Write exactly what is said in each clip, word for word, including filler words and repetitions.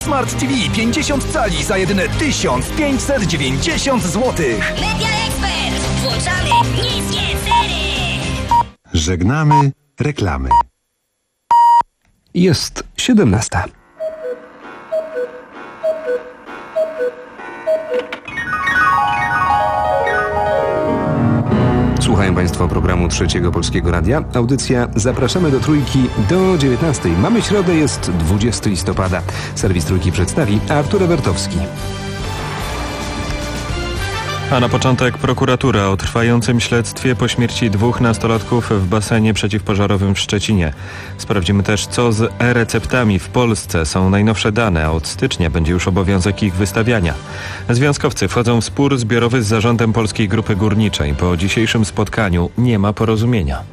Smart T V pięćdziesiąt cali za jedyne tysiąc pięćset dziewięćdziesiąt złotych. Media Expert. Włączamy niskie ceny. Żegnamy reklamy. Jest siedemnasta. Słuchają Państwo programu Trzeciego Polskiego Radia. Audycja Zapraszamy do Trójki do dziewiętnastej. Mamy środę, jest dwudziestego listopada. Serwis Trójki przedstawi Artur Ebertowski. A na początek prokuratura o trwającym śledztwie po śmierci dwóch nastolatków w basenie przeciwpożarowym w Szczecinie. Sprawdzimy też, co z e-receptami w Polsce. Są najnowsze dane, a od stycznia będzie już obowiązek ich wystawiania. Związkowcy wchodzą w spór zbiorowy z zarządem Polskiej Grupy Górniczej. Po dzisiejszym spotkaniu nie ma porozumienia.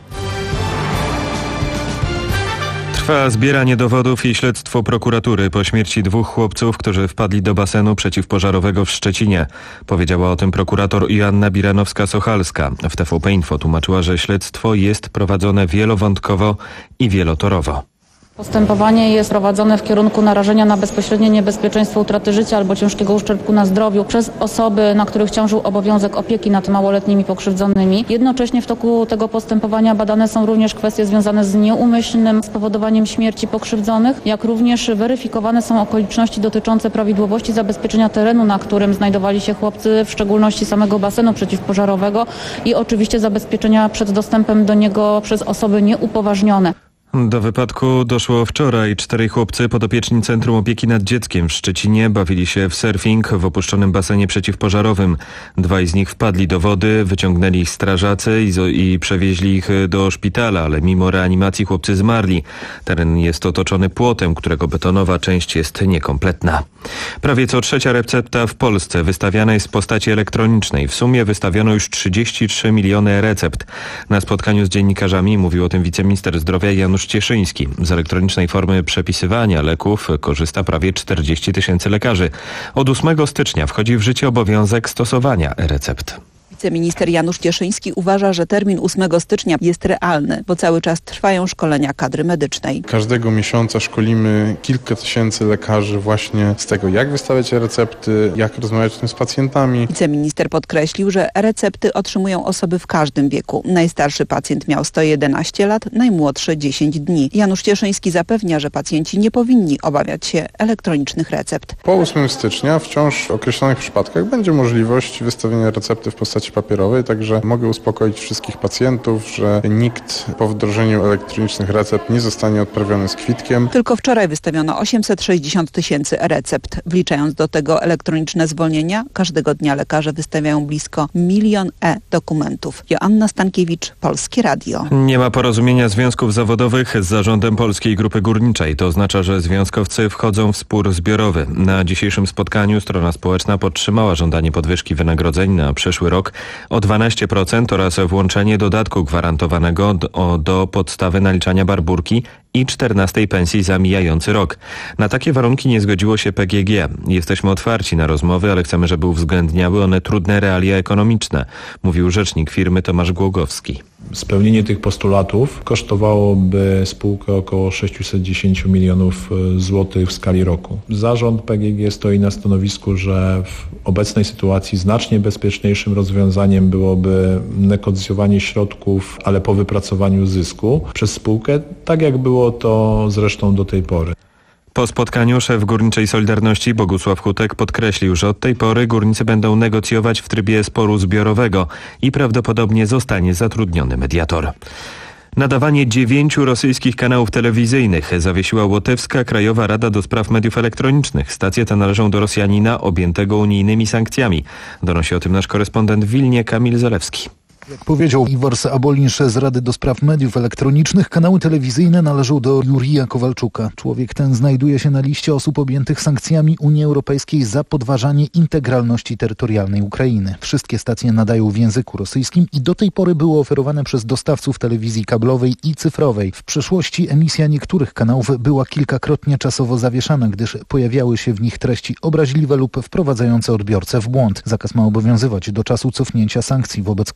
Trwa zbieranie dowodów i śledztwo prokuratury po śmierci dwóch chłopców, którzy wpadli do basenu przeciwpożarowego w Szczecinie. Powiedziała o tym prokurator Joanna Biranowska-Sochalska. W T V P Info tłumaczyła, że śledztwo jest prowadzone wielowątkowo i wielotorowo. Postępowanie jest prowadzone w kierunku narażenia na bezpośrednie niebezpieczeństwo utraty życia albo ciężkiego uszczerbku na zdrowiu przez osoby, na których ciążył obowiązek opieki nad małoletnimi pokrzywdzonymi. Jednocześnie w toku tego postępowania badane są również kwestie związane z nieumyślnym spowodowaniem śmierci pokrzywdzonych, jak również weryfikowane są okoliczności dotyczące prawidłowości zabezpieczenia terenu, na którym znajdowali się chłopcy, w szczególności samego basenu przeciwpożarowego i oczywiście zabezpieczenia przed dostępem do niego przez osoby nieupoważnione. Do wypadku doszło wczoraj. Czterej chłopcy podopieczni Centrum Opieki nad Dzieckiem w Szczecinie bawili się w surfing w opuszczonym basenie przeciwpożarowym. Dwaj z nich wpadli do wody, wyciągnęli ich strażacy i, i przewieźli ich do szpitala, ale mimo reanimacji chłopcy zmarli. Teren jest otoczony płotem, którego betonowa część jest niekompletna. Prawie co trzecia recepta w Polsce wystawiana jest w postaci elektronicznej. W sumie wystawiono już trzydzieści trzy miliony recept. Na spotkaniu z dziennikarzami mówił o tym wiceminister zdrowia Janusz Cieszyński. Z elektronicznej formy przepisywania leków korzysta prawie czterdzieści tysięcy lekarzy. Od ósmego stycznia wchodzi w życie obowiązek stosowania e-recept. Wiceminister Janusz Cieszyński uważa, że termin ósmego stycznia jest realny, bo cały czas trwają szkolenia kadry medycznej. Każdego miesiąca szkolimy kilka tysięcy lekarzy właśnie z tego, jak wystawiać recepty, jak rozmawiać o tym z pacjentami. Wiceminister podkreślił, że recepty otrzymują osoby w każdym wieku. Najstarszy pacjent miał sto jedenaście lat, najmłodszy dziesięć dni. Janusz Cieszyński zapewnia, że pacjenci nie powinni obawiać się elektronicznych recept. Po ósmego stycznia wciąż w określonych przypadkach będzie możliwość wystawienia recepty w postaci papierowej, także mogę uspokoić wszystkich pacjentów, że nikt po wdrożeniu elektronicznych recept nie zostanie odprawiony z kwitkiem. Tylko wczoraj wystawiono osiemset sześćdziesiąt tysięcy recept. Wliczając do tego elektroniczne zwolnienia, każdego dnia lekarze wystawiają blisko milion e-dokumentów. Joanna Stankiewicz, Polskie Radio. Nie ma porozumienia związków zawodowych z zarządem Polskiej Grupy Górniczej. To oznacza, że związkowcy wchodzą w spór zbiorowy. Na dzisiejszym spotkaniu strona społeczna podtrzymała żądanie podwyżki wynagrodzeń na przyszły rok o dwanaście procent oraz włączenie dodatku gwarantowanego do, do podstawy naliczania barburki i czternastej pensji za mijający rok. Na takie warunki nie zgodziło się P G G. Jesteśmy otwarci na rozmowy, ale chcemy, żeby uwzględniały one trudne realia ekonomiczne, mówił rzecznik firmy Tomasz Głogowski. Spełnienie tych postulatów kosztowałoby spółkę około sześćset dziesięć milionów złotych w skali roku. Zarząd P G G stoi na stanowisku, że w obecnej sytuacji znacznie bezpieczniejszym rozwiązaniem byłoby negocjowanie środków, ale po wypracowaniu zysku przez spółkę, tak jak było to zresztą do tej pory. Po spotkaniu szef Górniczej Solidarności Bogusław Hutek podkreślił, że od tej pory górnicy będą negocjować w trybie sporu zbiorowego i prawdopodobnie zostanie zatrudniony mediator. Nadawanie dziewięciu rosyjskich kanałów telewizyjnych zawiesiła Łotewska Krajowa Rada do Spraw Mediów Elektronicznych. Stacje te należą do Rosjanina objętego unijnymi sankcjami. Donosi o tym nasz korespondent w Wilnie Kamil Zalewski. Jak powiedział Iwors Abolinsz z Rady do Spraw Mediów Elektronicznych, kanały telewizyjne należą do Jurija Kowalczuka. Człowiek ten znajduje się na liście osób objętych sankcjami Unii Europejskiej za podważanie integralności terytorialnej Ukrainy. Wszystkie stacje nadają w języku rosyjskim i do tej pory były oferowane przez dostawców telewizji kablowej i cyfrowej. W przeszłości emisja niektórych kanałów była kilkakrotnie czasowo zawieszana, gdyż pojawiały się w nich treści obraźliwe lub wprowadzające odbiorcę w błąd. Zakaz ma obowiązywać do czasu cofnięcia sankcji wobec Kowalczuka.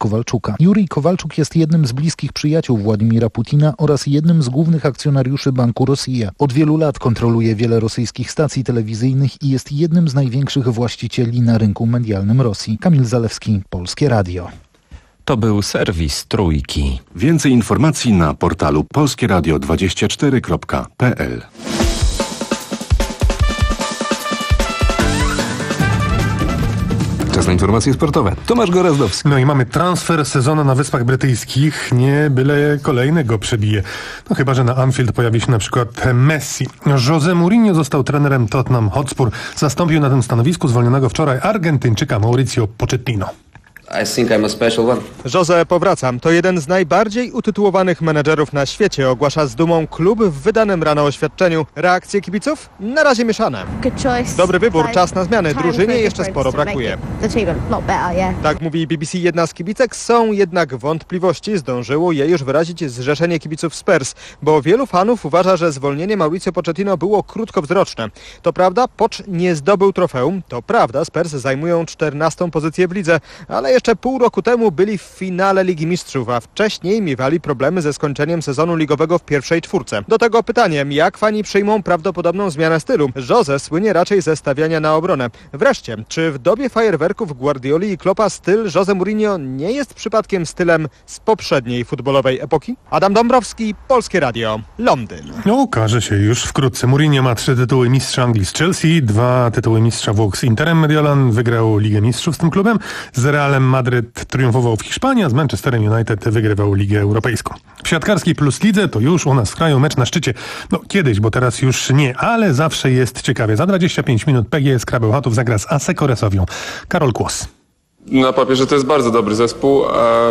Kowalczuka. Jurij Kowalczuk jest jednym z bliskich przyjaciół Władimira Putina oraz jednym z głównych akcjonariuszy Banku Rosja. Od wielu lat kontroluje wiele rosyjskich stacji telewizyjnych i jest jednym z największych właścicieli na rynku medialnym Rosji. Kamil Zalewski, Polskie Radio. To był serwis Trójki. Więcej informacji na portalu polskieradio dwadzieścia cztery kropka p l. Czas na informacje sportowe. Tomasz Gorazdowski. No i mamy transfer sezonu na Wyspach Brytyjskich. Nie byle kolejnego przebije. No chyba, że na Anfield pojawi się na przykład Messi. José Mourinho został trenerem Tottenham Hotspur. Zastąpił na tym stanowisku zwolnionego wczoraj Argentyńczyka Mauricio Pochettino. I think I'm a special one. José powraca. To jeden z najbardziej utytułowanych menedżerów na świecie, ogłasza z dumą klub w wydanym rano oświadczeniu. Reakcje kibiców? Na razie mieszane. Dobry wybór, czas na zmiany. Drużynie jeszcze sporo brakuje. Tak mówi B B C jedna z kibicek. Są jednak wątpliwości. Zdążyło je już wyrazić zrzeszenie kibiców Spurs, bo wielu fanów uważa, że zwolnienie Mauricio Pochettino było krótkowzroczne. To prawda, Poch nie zdobył trofeum. To prawda, Spurs zajmują czternastą pozycję w lidze, ale jeszcze Jeszcze pół roku temu byli w finale Ligi Mistrzów, a wcześniej miewali problemy ze skończeniem sezonu ligowego w pierwszej czwórce. Do tego pytanie, jak fani przyjmą prawdopodobną zmianę stylu? José słynie raczej ze stawiania na obronę. Wreszcie, czy w dobie fajerwerków Guardioli i Kloppa styl José Mourinho nie jest przypadkiem stylem z poprzedniej futbolowej epoki? Adam Dąbrowski, Polskie Radio, Londyn. No, okaże się już wkrótce. Mourinho ma trzy tytuły mistrza Anglii z Chelsea, dwa tytuły mistrza Włoch z Interem Mediolan, wygrał Ligę Mistrzów z tym klubem, z Realem Madryt triumfował w Hiszpanii, a z Manchesterem United wygrywał Ligę Europejską. W siatkarskiej Plus Lidze to już u nas w kraju mecz na szczycie. No kiedyś, bo teraz już nie, ale zawsze jest ciekawie. Za dwadzieścia pięć minut P G S Krabełchatów zagra z Asseco Resowią. Karol Kłos. Na papierze to jest bardzo dobry zespół, a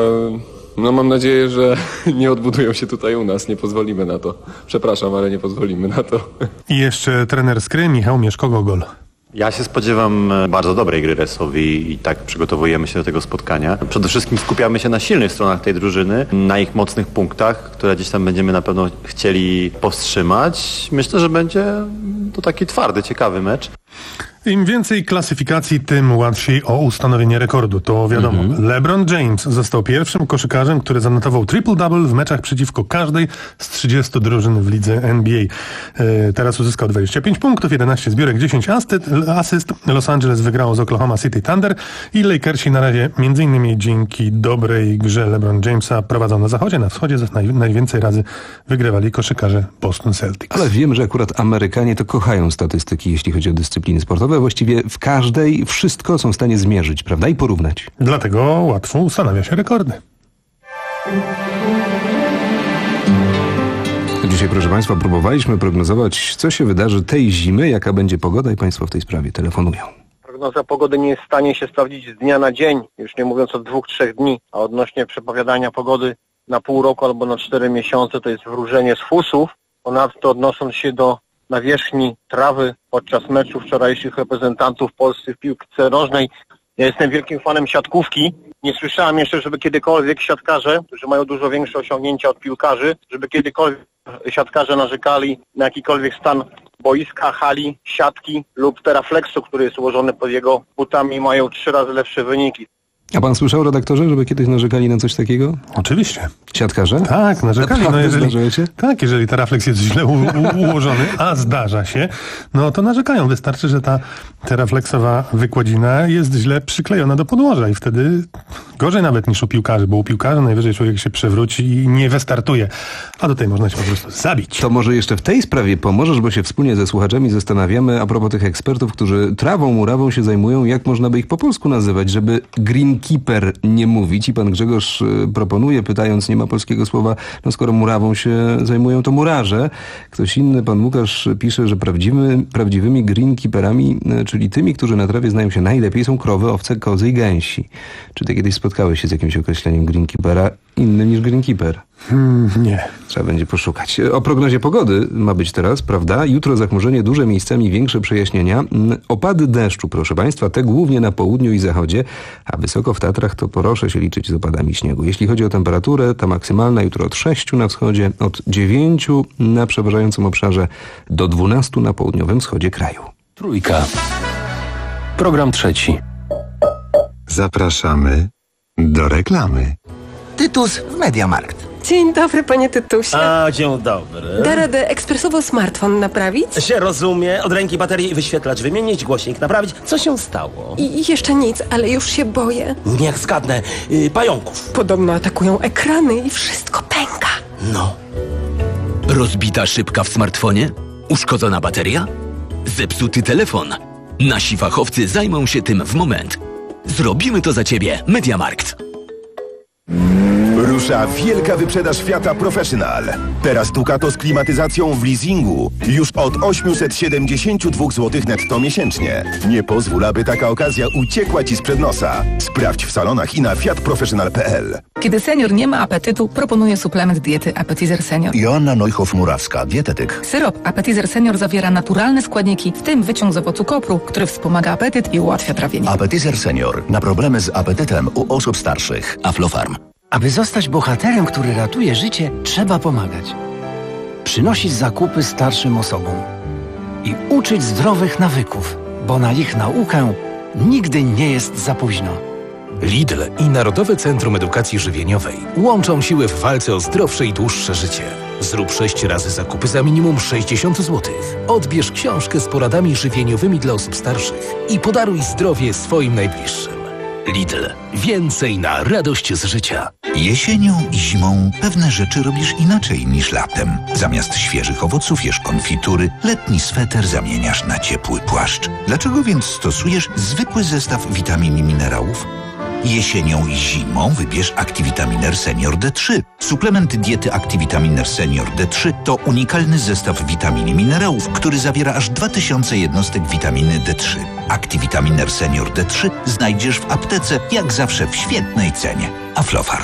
no mam nadzieję, że nie odbudują się tutaj u nas. Nie pozwolimy na to. Przepraszam, ale nie pozwolimy na to. I jeszcze trener Skry, Michał Mieszko-Gogol. Ja się spodziewam bardzo dobrej gry Resowi i tak przygotowujemy się do tego spotkania. Przede wszystkim skupiamy się na silnych stronach tej drużyny, na ich mocnych punktach, które gdzieś tam będziemy na pewno chcieli powstrzymać. Myślę, że będzie to taki twardy, ciekawy mecz. Im więcej klasyfikacji, tym łatwiej o ustanowienie rekordu. To wiadomo. Mm-hmm. LeBron James został pierwszym koszykarzem, który zanotował triple-double w meczach przeciwko każdej z trzydziestu drużyn w lidze N B A. E, teraz uzyskał dwadzieścia pięć punktów, jedenaście zbiórek, dziesięć asyst. Los Angeles wygrało z Oklahoma City Thunder i Lakersi na razie między innymi dzięki dobrej grze LeBron Jamesa prowadzą na zachodzie, na wschodzie naj, najwięcej razy wygrywali koszykarze Boston Celtics. Ale wiem, że akurat Amerykanie to kochają statystyki, jeśli chodzi o dyscypliny sportowe. Właściwie w każdej wszystko są w stanie zmierzyć, prawda? I porównać. Dlatego łatwo ustanawia się rekordy. Dzisiaj, proszę Państwa, próbowaliśmy prognozować, co się wydarzy tej zimy, jaka będzie pogoda i Państwo w tej sprawie telefonują. Prognoza pogody nie jest w stanie się sprawdzić z dnia na dzień, już nie mówiąc o dwóch, trzech dni, a odnośnie przepowiadania pogody na pół roku albo na cztery miesiące to jest wróżenie z fusów. Ponadto odnosząc się do nawierzchni trawy podczas meczu wczorajszych reprezentantów Polski w piłce nożnej. Ja jestem wielkim fanem siatkówki. Nie słyszałem jeszcze, żeby kiedykolwiek siatkarze, którzy mają dużo większe osiągnięcia od piłkarzy, żeby kiedykolwiek siatkarze narzekali na jakikolwiek stan boiska, hali, siatki lub terafleksu, który jest ułożony pod jego butami i mają trzy razy lepsze wyniki. A pan słyszał, redaktorze, żeby kiedyś narzekali na coś takiego? Oczywiście. Siatkarze? Tak, narzekali. No jeżeli, tak, jeżeli terafleks jest źle u, u, ułożony, a zdarza się, no to narzekają. Wystarczy, że ta terafleksowa wykładzina jest źle przyklejona do podłoża i wtedy gorzej nawet niż u piłkarzy, bo u piłkarzy najwyżej człowiek się przewróci i nie wystartuje. A tutaj można się po prostu zabić. To może jeszcze w tej sprawie pomożesz, bo się wspólnie ze słuchaczami zastanawiamy a propos tych ekspertów, którzy trawą, murawą się zajmują, jak można by ich po polsku nazywać, żeby greenkeeper nie mówić. I pan Grzegorz proponuje, pytając, nie ma polskiego słowa, no skoro murawą się zajmują, to murarze. Ktoś inny, pan Łukasz, pisze, że prawdziwy, prawdziwymi greenkeeperami, czyli tymi, którzy na trawie znają się najlepiej, są krowy, owce, kozy i gęsi. Czy ty kiedyś spotkałeś się z jakimś określeniem greenkeepera innym niż greenkeeper? Hmm, nie. Trzeba będzie poszukać. O prognozie pogody ma być teraz, prawda? Jutro zachmurzenie duże, miejscami większe przejaśnienia. Opady deszczu, proszę Państwa, te głównie na południu i zachodzie, a wysoko w Tatrach to proszę się liczyć z opadami śniegu. Jeśli chodzi o temperaturę, ta maksymalna jutro od sześciu na wschodzie, od dziewięciu na przeważającym obszarze do dwunastu na południowym wschodzie kraju. Trójka. Program trzeci. Zapraszamy do reklamy. Tytus w Mediamarkt. Dzień dobry, panie Tytusie. A, dzień dobry. Da radę ekspresowo smartfon naprawić? Się rozumie. Od ręki baterii wyświetlacz wymienić, głośnik naprawić. Co się stało? I jeszcze nic, ale już się boję. Niech zgadnę. Yy, pająków. Podobno atakują ekrany i wszystko pęka. No. Rozbita szybka w smartfonie? Uszkodzona bateria? Zepsuty telefon? Nasi fachowcy zajmą się tym w moment. Zrobimy to za ciebie. Mediamarkt. Rusza wielka wyprzedaż Fiata Professional. Teraz Ducato z klimatyzacją w leasingu już od osiemset siedemdziesiąt dwa złote netto miesięcznie. Nie pozwól, aby taka okazja uciekła Ci sprzed nosa. Sprawdź w salonach i na fiat professional kropka p l. Kiedy senior nie ma apetytu, proponuję suplement diety Appetizer Senior. Joanna Neuhoff-Murawska, dietetyk. Syrop Appetizer Senior zawiera naturalne składniki, w tym wyciąg z owocu kopru, który wspomaga apetyt i ułatwia trawienie. Appetizer Senior. Na problemy z apetytem u osób starszych. Aflofarm. Aby zostać bohaterem, który ratuje życie, trzeba pomagać. Przynosić zakupy starszym osobom. I uczyć zdrowych nawyków, bo na ich naukę nigdy nie jest za późno. Lidl i Narodowe Centrum Edukacji Żywieniowej łączą siły w walce o zdrowsze i dłuższe życie. Zrób sześć razy zakupy za minimum sześćdziesiąt złotych. Odbierz książkę z poradami żywieniowymi dla osób starszych i podaruj zdrowie swoim najbliższym. Lidl. Więcej na radość z życia. Jesienią i zimą pewne rzeczy robisz inaczej niż latem. Zamiast świeżych owoców jesz konfitury, letni sweter zamieniasz na ciepły płaszcz. Dlaczego więc stosujesz zwykły zestaw witamin i minerałów? Jesienią i zimą wybierz Activitaminer Senior D trzy. Suplement diety Activitaminer Senior D trzy to unikalny zestaw witamin i minerałów, który zawiera aż dwa tysiące jednostek witaminy D trzy. Activitaminer Senior D trzy znajdziesz w aptece, jak zawsze w świetnej cenie. Aflofarm.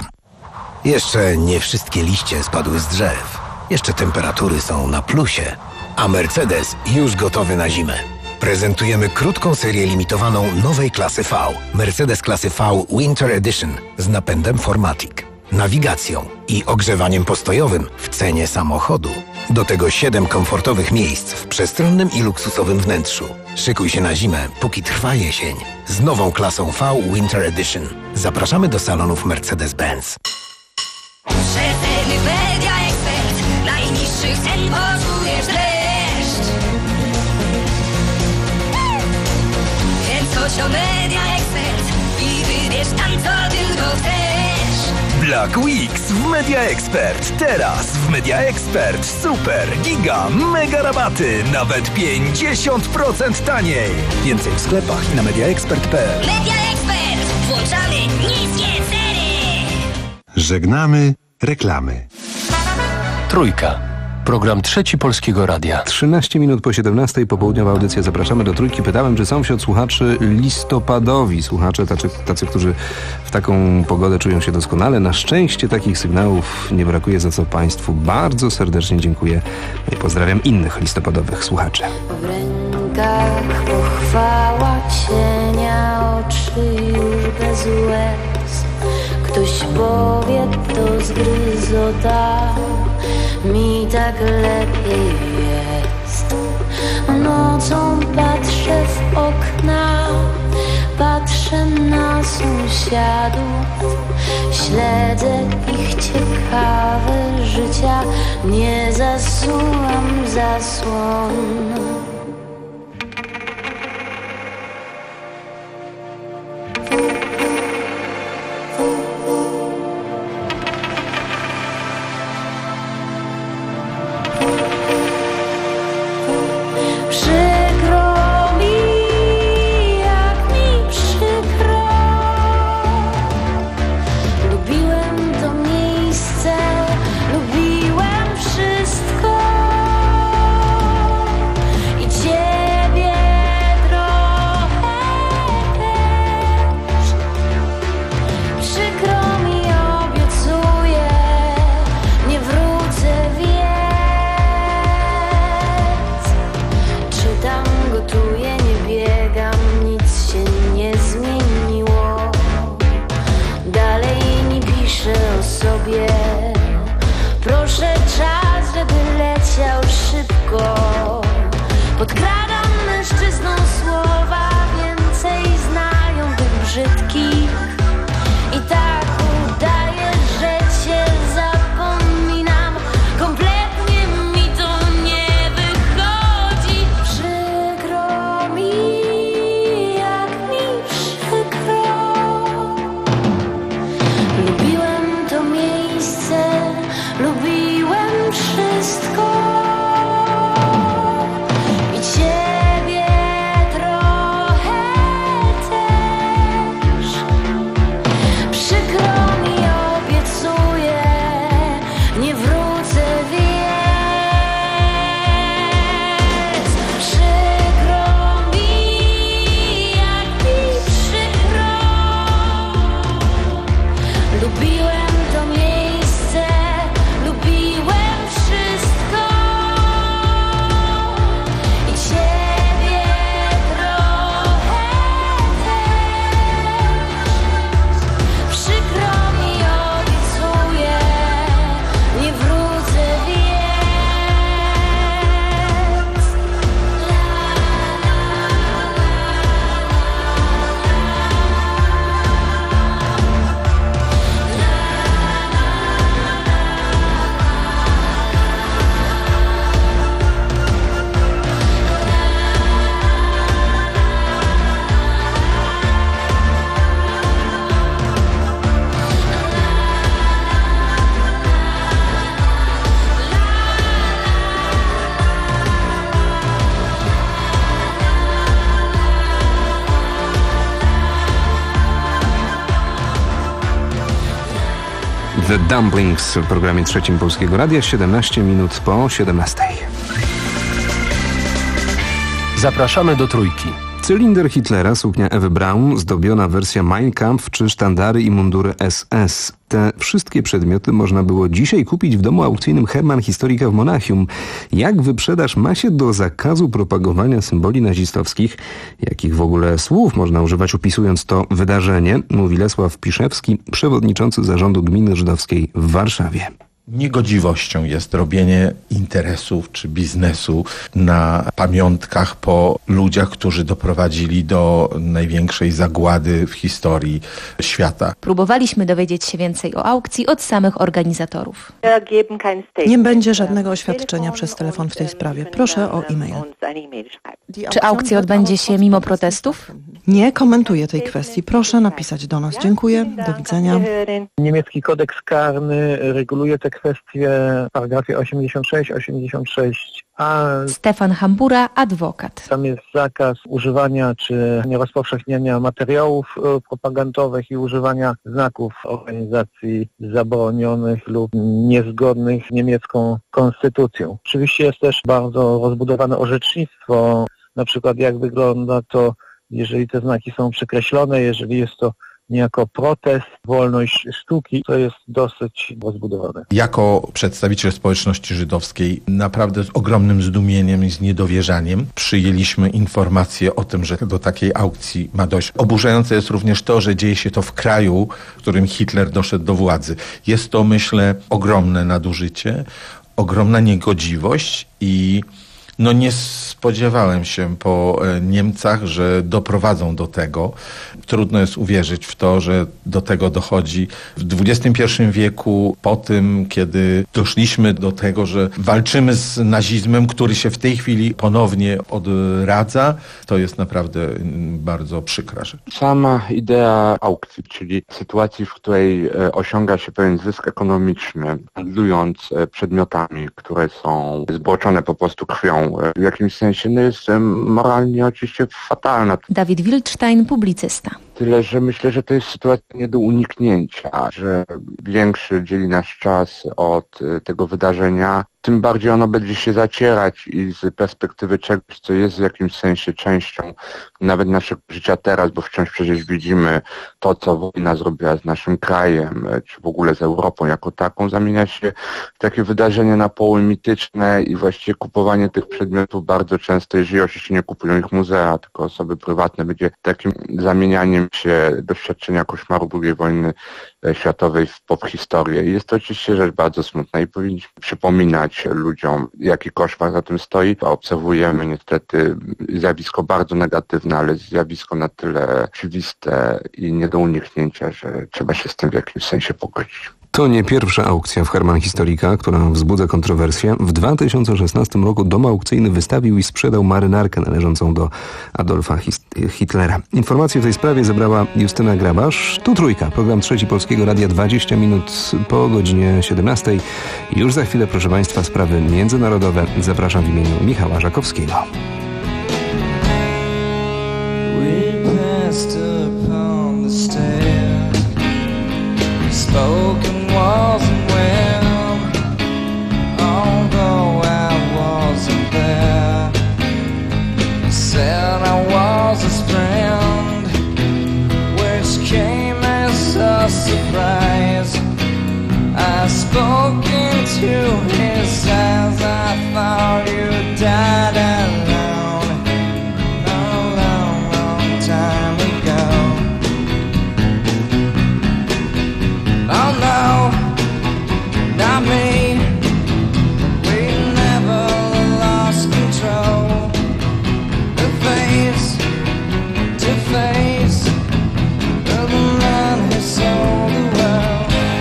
Jeszcze nie wszystkie liście spadły z drzew. Jeszcze temperatury są na plusie. A Mercedes już gotowy na zimę. Prezentujemy krótką serię limitowaną nowej klasy V. Mercedes klasy V Winter Edition z napędem cztery matic, nawigacją i ogrzewaniem postojowym w cenie samochodu. Do tego siedem komfortowych miejsc w przestronnym i luksusowym wnętrzu. Szykuj się na zimę, póki trwa jesień. Z nową klasą V Winter Edition. Zapraszamy do salonów Mercedes-Benz. Rzetelny Media Expert. Najniższych cen poczujesz dreszcz. Chodź o Media Expert i wybierz tam, co tylko chcesz. Black Weeks w Media Expert. Teraz w Media Expert super, giga, mega rabaty. Nawet pięćdziesiąt procent taniej. Więcej w sklepach i na mediaexpert kropka p l. Media Expert. Włączamy niskie ceny. Żegnamy reklamy. Trójka. Program Trzeci Polskiego Radia. trzynaście minut po siedemnastej, popołudniowa audycja. Zapraszamy do Trójki. Pytałem, czy są wśród słuchaczy listopadowi. Słuchacze tacy, tacy, którzy w taką pogodę czują się doskonale. Na szczęście takich sygnałów nie brakuje, za co Państwu bardzo serdecznie dziękuję. I pozdrawiam innych listopadowych słuchaczy. W rękach pochwała cienia, oczy już bez łez. Ktoś powie, to zgryzota. Mi tak lepiej jest. Nocą patrzę w okna, patrzę na sąsiadów, śledzę ich ciekawe życia, nie zasuwam zasłon. I The Dumplings w programie trzecim Polskiego Radia, siedemnaście minut po siedemnastej. Zapraszamy do Trójki. Cylinder Hitlera, suknia Ewy Braun, zdobiona wersja Mein Kampf czy sztandary i mundury S S. Te wszystkie przedmioty można było dzisiaj kupić w domu aukcyjnym Hermann Historica w Monachium. Jak wyprzedaż ma się do zakazu propagowania symboli nazistowskich? Jakich w ogóle słów można używać opisując to wydarzenie? Mówi Lesław Piszewski, przewodniczący zarządu gminy żydowskiej w Warszawie. Niegodziwością jest robienie interesów czy biznesu na pamiątkach po ludziach, którzy doprowadzili do największej zagłady w historii świata. Próbowaliśmy dowiedzieć się więcej o aukcji od samych organizatorów. Nie będzie żadnego oświadczenia przez telefon w tej sprawie. Proszę o e-mail. Czy aukcja odbędzie się mimo protestów? Nie komentuję tej kwestii. Proszę napisać do nas. Dziękuję. Do widzenia. Niemiecki kodeks karny reguluje te kwestie w paragrafie osiemdziesiąt sześć, osiemdziesiąt sześć a. Stefan Hambura, adwokat. Tam jest zakaz używania czy rozpowszechniania materiałów propagandowych i używania znaków organizacji zabronionych lub niezgodnych z niemiecką konstytucją. Oczywiście jest też bardzo rozbudowane orzecznictwo, na przykład jak wygląda to, jeżeli te znaki są przekreślone, jeżeli jest to niejako protest, wolność sztuki, to jest dosyć rozbudowane. Jako przedstawiciel społeczności żydowskiej naprawdę z ogromnym zdumieniem i z niedowierzaniem przyjęliśmy informację o tym, że do takiej aukcji ma dojść. Oburzające jest również to, że dzieje się to w kraju, w którym Hitler doszedł do władzy. Jest to, myślę, ogromne nadużycie, ogromna niegodziwość i no nie spodziewałem się po Niemcach, że doprowadzą do tego. Trudno jest uwierzyć w to, że do tego dochodzi w dwudziestym pierwszym wieku, po tym, kiedy doszliśmy do tego, że walczymy z nazizmem, który się w tej chwili ponownie odradza. To jest naprawdę bardzo przykra rzecz. Sama idea aukcji, czyli sytuacji, w której osiąga się pewien zysk ekonomiczny, handlując przedmiotami, które są zbłoczone po prostu krwią, w jakimś sensie no jest moralnie oczywiście fatalna. Dawid Wildstein, publicysta. Tyle, że myślę, że to jest sytuacja nie do uniknięcia, że większy dzieli nasz czas od tego wydarzenia, tym bardziej ono będzie się zacierać i z perspektywy czegoś, co jest w jakimś sensie częścią nawet naszego życia teraz, bo wciąż przecież widzimy to, co wojna zrobiła z naszym krajem, czy w ogóle z Europą jako taką, zamienia się w takie wydarzenie na poły mityczne i właściwie kupowanie tych przedmiotów bardzo często, jeżeli oczywiście nie kupują ich muzea, tylko osoby prywatne, będzie takim zamienianiem się doświadczenia koszmaru drugiej wojny światowej w pop-historię. I jest to oczywiście rzecz bardzo smutna i powinniśmy przypominać ludziom, jaki koszmar za tym stoi. Obserwujemy niestety zjawisko bardzo negatywne, ale zjawisko na tyle oczywiste i nie do uniknięcia, że trzeba się z tym w jakimś sensie pogodzić. To nie pierwsza aukcja w Hermann Historica, która wzbudza kontrowersję. W dwa tysiące szesnastym roku dom aukcyjny wystawił i sprzedał marynarkę należącą do Adolfa Hitlera. Informacje w tej sprawie zebrała Justyna Grabasz. Tu Trójka, program trzeci Polskiego Radia, dwadzieścia minut po godzinie siedemnastej. Już za chwilę, proszę Państwa, sprawy międzynarodowe. Zapraszam w imieniu Michała Żakowskiego. Spoken wasn't well, although I wasn't there. He said I was his friend, which came as a surprise. I spoke into his eyes, I thought you died alone, a long, long time ago. Oh no, not me. We never lost control. The face to face of the man who sold the world.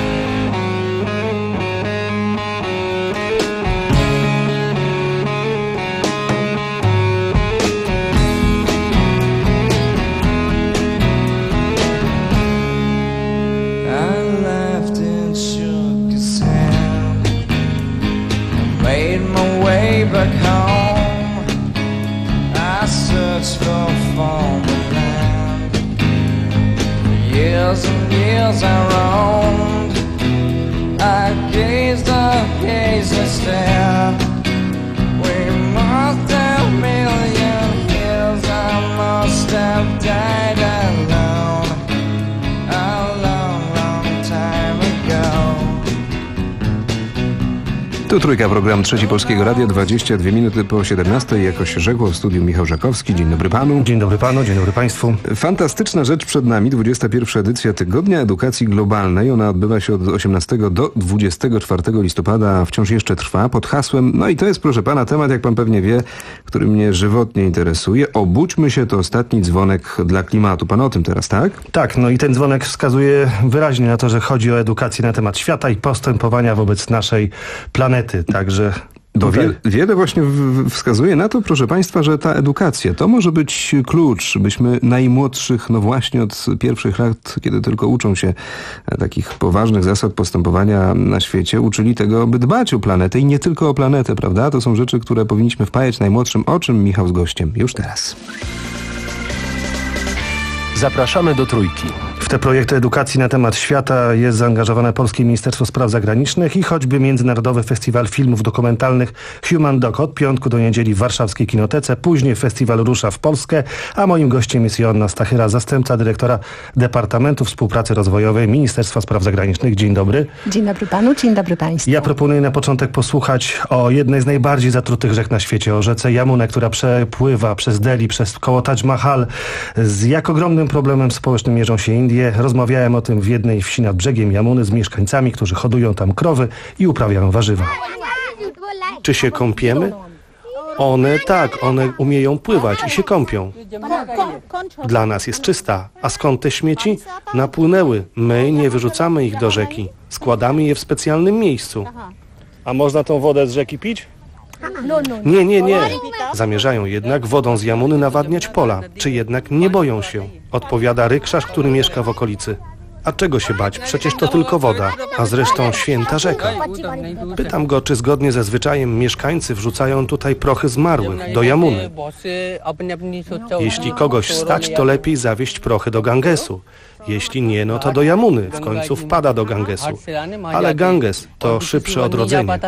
Back home, I searched for former land. For years and years I roamed, sand. We must have million hills. I must have died alone a long, long time ago. Tu Trójka, program Trzeci Polskiego Radia, dwadzieścia dwie minuty po siedemnastej. Jakoś się rzekło, w studiu Michał Żakowski. Dzień dobry panu. Dzień dobry panu, dzień dobry państwu. Fantastyczna rzecz przed nami, dwudziesta pierwsza edycja Tygodnia Edukacji Globalnej. Ona odbywa się od osiemnastego do dwudziestego czwartego listopada, wciąż jeszcze trwa, pod hasłem, no i to jest, proszę pana, temat, jak pan pewnie wie, który mnie żywotnie interesuje. Obudźmy się, to ostatni dzwonek dla klimatu. Pan o tym teraz, tak? Tak, no i ten dzwonek wskazuje wyraźnie na to, że chodzi o edukację na temat świata i postępowania wobec naszej planety. Także Bo wie, wiele właśnie w, wskazuje na to, proszę państwa, że ta edukacja to może być klucz, byśmy najmłodszych, no właśnie od pierwszych lat, kiedy tylko uczą się takich poważnych zasad postępowania na świecie, uczyli tego, by dbać o planetę i nie tylko o planetę, prawda? To są rzeczy, które powinniśmy wpajać najmłodszym. O czym Michał z gościem już teraz. Zapraszamy do Trójki. W te projekty edukacji na temat świata jest zaangażowane Polskie Ministerstwo Spraw Zagranicznych i choćby Międzynarodowy Festiwal Filmów Dokumentalnych Human Doc od piątku do niedzieli w warszawskiej Kinotece. Później festiwal rusza w Polskę, a moim gościem jest Joanna Stachyra, zastępca dyrektora Departamentu Współpracy Rozwojowej Ministerstwa Spraw Zagranicznych. Dzień dobry. Dzień dobry panu, dzień dobry państwu. Ja proponuję na początek posłuchać o jednej z najbardziej zatrutych rzek na świecie, o rzece Yamuna, która przepływa przez Delhi, przez koło Taj Mahal. Z jak ogromnym problemem społecznym mierzą się Indie. Rozmawiałem o tym w jednej wsi nad brzegiem Yamuny z mieszkańcami, którzy hodują tam krowy i uprawiają warzywa. Czy się kąpiemy? One tak, one umieją pływać i się kąpią. Dla nas jest czysta. A skąd te śmieci? Napłynęły. My nie wyrzucamy ich do rzeki. Składamy je w specjalnym miejscu. A można tą wodę z rzeki pić? Nie, nie, nie. Zamierzają jednak wodą z Yamuny nawadniać pola. Czy jednak nie boją się? Odpowiada rykszarz, który mieszka w okolicy. A czego się bać? Przecież to tylko woda, a zresztą święta rzeka. Pytam go, czy zgodnie ze zwyczajem mieszkańcy wrzucają tutaj prochy zmarłych do Yamuny. Jeśli kogoś stać, to lepiej zawieźć prochy do Gangesu. Jeśli nie, no to do Yamuny. W końcu wpada do Gangesu. Ale Ganges to szybsze odrodzenie.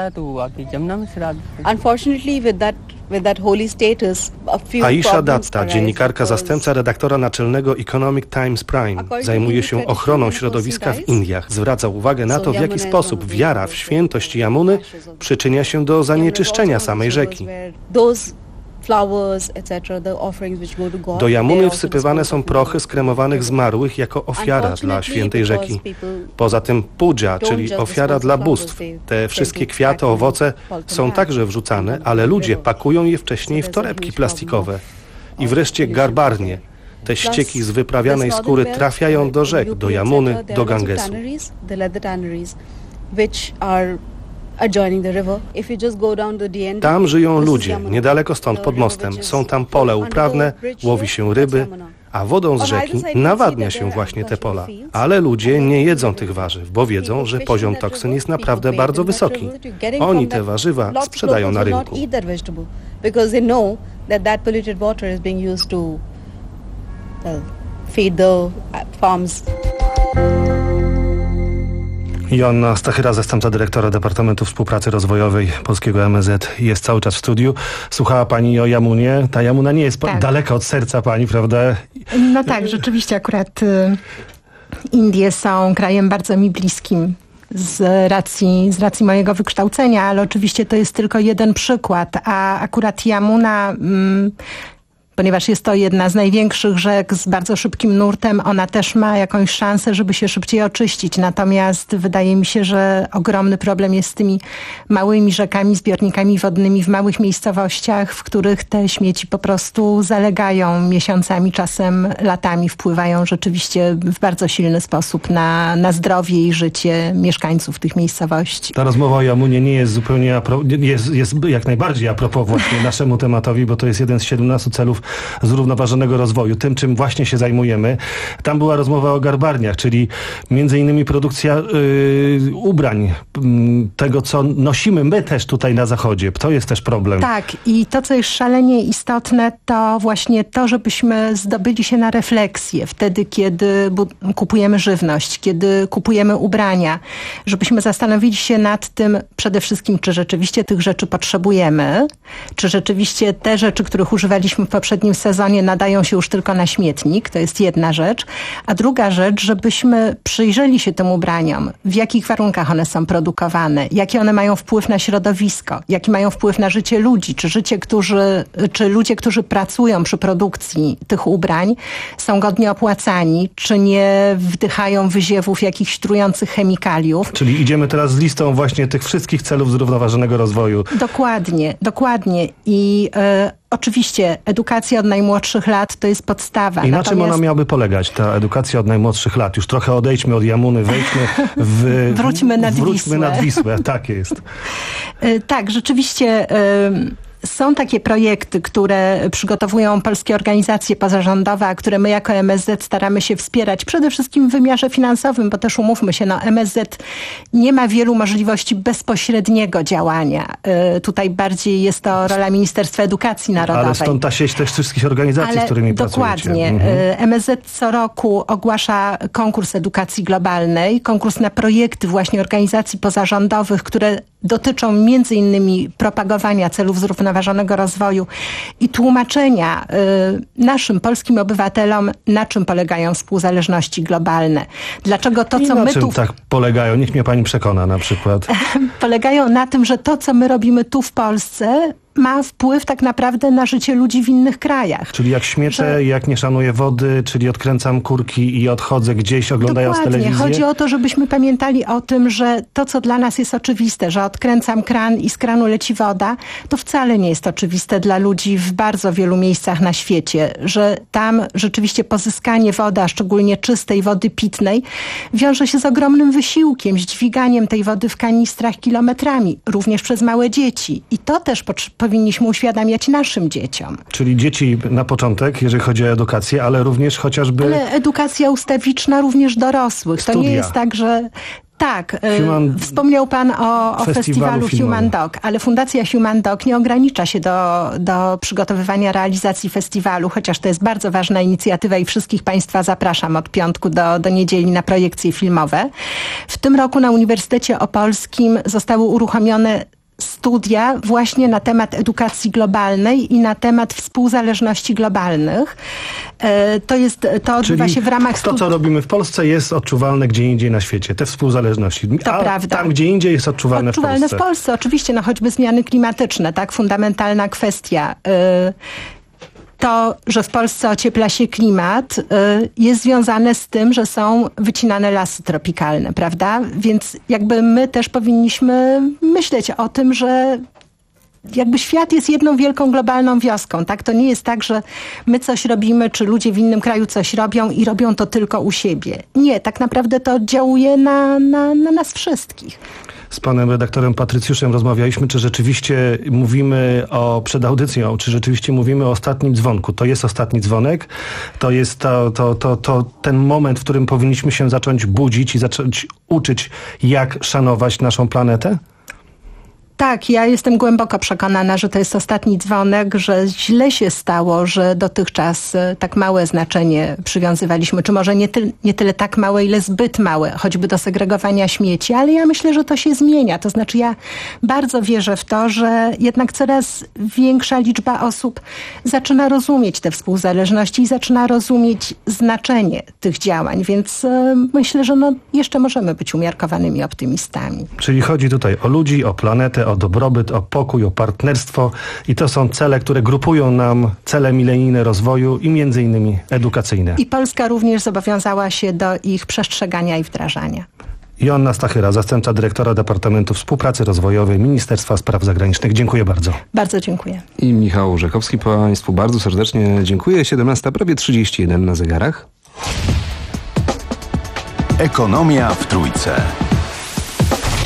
Aisha Datta, dziennikarka, zastępca redaktora naczelnego Economic Times Prime, zajmuje się ochroną środowiska w Indiach. Zwraca uwagę na to, w jaki sposób wiara w świętość Yamuny przyczynia się do zanieczyszczenia samej rzeki. Do Yamuny wsypywane są prochy skremowanych zmarłych jako ofiara dla świętej rzeki. Poza tym puja, czyli ofiara dla bóstw. Te wszystkie kwiaty, owoce są także wrzucane, ale ludzie pakują je wcześniej w torebki plastikowe. I wreszcie garbarnie. Te ścieki z wyprawianej skóry trafiają do rzek, do Yamuny, do Gangesu. Tam żyją ludzie, niedaleko stąd pod mostem. Są tam pole uprawne, łowi się ryby, a wodą z rzeki nawadnia się właśnie te pola. Ale ludzie nie jedzą tych warzyw, bo wiedzą, że poziom toksyn jest naprawdę bardzo wysoki. Oni te warzywa sprzedają na rynku. Joanna Stachyra, zastępca dyrektora Departamentu Współpracy Rozwojowej Polskiego M S Z, jest cały czas w studiu. Słuchała pani o Yamunie. Ta Yamuna nie jest tak daleka od serca pani, prawda? No tak, rzeczywiście akurat y, Indie są krajem bardzo mi bliskim z racji, z racji mojego wykształcenia, ale oczywiście to jest tylko jeden przykład, a akurat Yamuna... Mm, ponieważ jest to jedna z największych rzek z bardzo szybkim nurtem, ona też ma jakąś szansę, żeby się szybciej oczyścić. Natomiast wydaje mi się, że ogromny problem jest z tymi małymi rzekami, zbiornikami wodnymi w małych miejscowościach, w których te śmieci po prostu zalegają miesiącami, czasem latami, wpływają rzeczywiście w bardzo silny sposób na, na zdrowie i życie mieszkańców tych miejscowości. Ta rozmowa o Yamunie nie jest zupełnie, jest, jest jak najbardziej a propos właśnie naszemu tematowi, bo to jest jeden z siedemnastu celów zrównoważonego rozwoju, tym czym właśnie się zajmujemy. Tam była rozmowa o garbarniach, czyli między innymi produkcja yy, ubrań, yy, tego co nosimy my też tutaj na Zachodzie. To jest też problem. Tak, i to co jest szalenie istotne, to właśnie to, żebyśmy zdobyli się na refleksję wtedy, kiedy kupujemy żywność, kiedy kupujemy ubrania, żebyśmy zastanowili się nad tym przede wszystkim, czy rzeczywiście tych rzeczy potrzebujemy, czy rzeczywiście te rzeczy, których używaliśmy w poprzednim sezonie, nadają się już tylko na śmietnik. To jest jedna rzecz. A druga rzecz, żebyśmy przyjrzeli się tym ubraniom, w jakich warunkach one są produkowane, jaki one mają wpływ na środowisko, jaki mają wpływ na życie ludzi, czy życie, którzy, czy ludzie, którzy pracują przy produkcji tych ubrań, są godnie opłacani, czy nie wdychają wyziewów jakichś trujących chemikaliów. Czyli idziemy teraz z listą właśnie tych wszystkich celów zrównoważonego rozwoju. Dokładnie, dokładnie. I e, oczywiście edukacja od najmłodszych lat to jest podstawa. I na Natomiast... czym ona miałaby polegać, ta edukacja od najmłodszych lat? Już trochę odejdźmy od Jamuny, wejdźmy w... Wróćmy nad wróćmy Wisłę. nad Wisłę, tak jest. E, tak, rzeczywiście... E, Są takie projekty, które przygotowują polskie organizacje pozarządowe, a które my jako M S Z staramy się wspierać przede wszystkim w wymiarze finansowym, bo też umówmy się, no M S Z nie ma wielu możliwości bezpośredniego działania. Y, tutaj bardziej jest to rola Ministerstwa Edukacji Narodowej. Ale stąd ta sieć też wszystkich organizacji, Ale z którymi dokładnie. pracujecie. Mhm. M S Z co roku ogłasza konkurs edukacji globalnej, konkurs na projekty właśnie organizacji pozarządowych, które dotyczą między innymi propagowania celów zrównoważonego rozwoju i tłumaczenia y, naszym polskim obywatelom, na czym polegają współzależności globalne. Dlaczego to, I co na my czym tu... tak polegają? Niech mnie pani przekona na przykład. polegają na tym, że to, co my robimy tu w Polsce, ma wpływ tak naprawdę na życie ludzi w innych krajach. Czyli jak śmiecę, że... jak nie szanuję wody, czyli odkręcam kurki i odchodzę gdzieś oglądając Dokładnie. telewizję. Chodzi o to, żebyśmy pamiętali o tym, że to, co dla nas jest oczywiste, że odkręcam kran i z kranu leci woda, to wcale nie jest oczywiste dla ludzi w bardzo wielu miejscach na świecie, że tam rzeczywiście pozyskanie wody, a szczególnie czystej wody pitnej, wiąże się z ogromnym wysiłkiem, z dźwiganiem tej wody w kanistrach kilometrami, również przez małe dzieci. I to też potrze- powinniśmy uświadamiać naszym dzieciom. Czyli dzieci na początek, jeżeli chodzi o edukację, ale również chociażby... Ale edukacja ustawiczna również dorosłych. Studia. To nie jest tak, że... Tak, Human... y, wspomniał pan o, o festiwalu filmowym. Human Doc, ale Fundacja Human Doc nie ogranicza się do, do przygotowywania realizacji festiwalu, chociaż to jest bardzo ważna inicjatywa i wszystkich państwa zapraszam od piątku do, do niedzieli na projekcje filmowe. W tym roku na Uniwersytecie Opolskim zostały uruchomione studia właśnie na temat edukacji globalnej i na temat współzależności globalnych. To jest, to odbywa Czyli się w ramach to, studiów. co robimy w Polsce, jest odczuwalne gdzie indziej na świecie. Te współzależności. To A prawda. tam, gdzie indziej jest odczuwalne, odczuwalne w Polsce. w Polsce. Oczywiście, no choćby zmiany klimatyczne, tak? Fundamentalna kwestia. To, że w Polsce ociepla się klimat, jest związane z tym, że są wycinane lasy tropikalne, prawda? Więc jakby my też powinniśmy myśleć o tym, że jakby świat jest jedną wielką globalną wioską, tak? To nie jest tak, że my coś robimy, czy ludzie w innym kraju coś robią i robią to tylko u siebie. Nie, tak naprawdę to oddziałuje na, na, na nas wszystkich. Z panem redaktorem Patrycjuszem rozmawialiśmy, czy rzeczywiście mówimy o, przed audycją, czy rzeczywiście mówimy o ostatnim dzwonku. To jest ostatni dzwonek, to jest to, to, to, to ten moment, w którym powinniśmy się zacząć budzić i zacząć uczyć, jak szanować naszą planetę? Tak, ja jestem głęboko przekonana, że to jest ostatni dzwonek, że źle się stało, że dotychczas tak małe znaczenie przywiązywaliśmy, czy może nie, ty, nie tyle tak małe, ile zbyt małe, choćby do segregowania śmieci, ale ja myślę, że to się zmienia. To znaczy ja bardzo wierzę w to, że jednak coraz większa liczba osób zaczyna rozumieć te współzależności i zaczyna rozumieć znaczenie tych działań, więc y, myślę, że no, jeszcze możemy być umiarkowanymi optymistami. Czyli chodzi tutaj o ludzi, o planetę, o dobrobyt, o pokój, o partnerstwo i to są cele, które grupują nam cele milenijne rozwoju i między innymi edukacyjne. I Polska również zobowiązała się do ich przestrzegania i wdrażania. Joanna Stachyra, zastępca dyrektora Departamentu Współpracy Rozwojowej Ministerstwa Spraw Zagranicznych. Dziękuję bardzo. Bardzo dziękuję. I Michał Rzekowski, państwu bardzo serdecznie dziękuję. siedemnasta, prawie trzydzieści jeden na zegarach. Ekonomia w Trójce.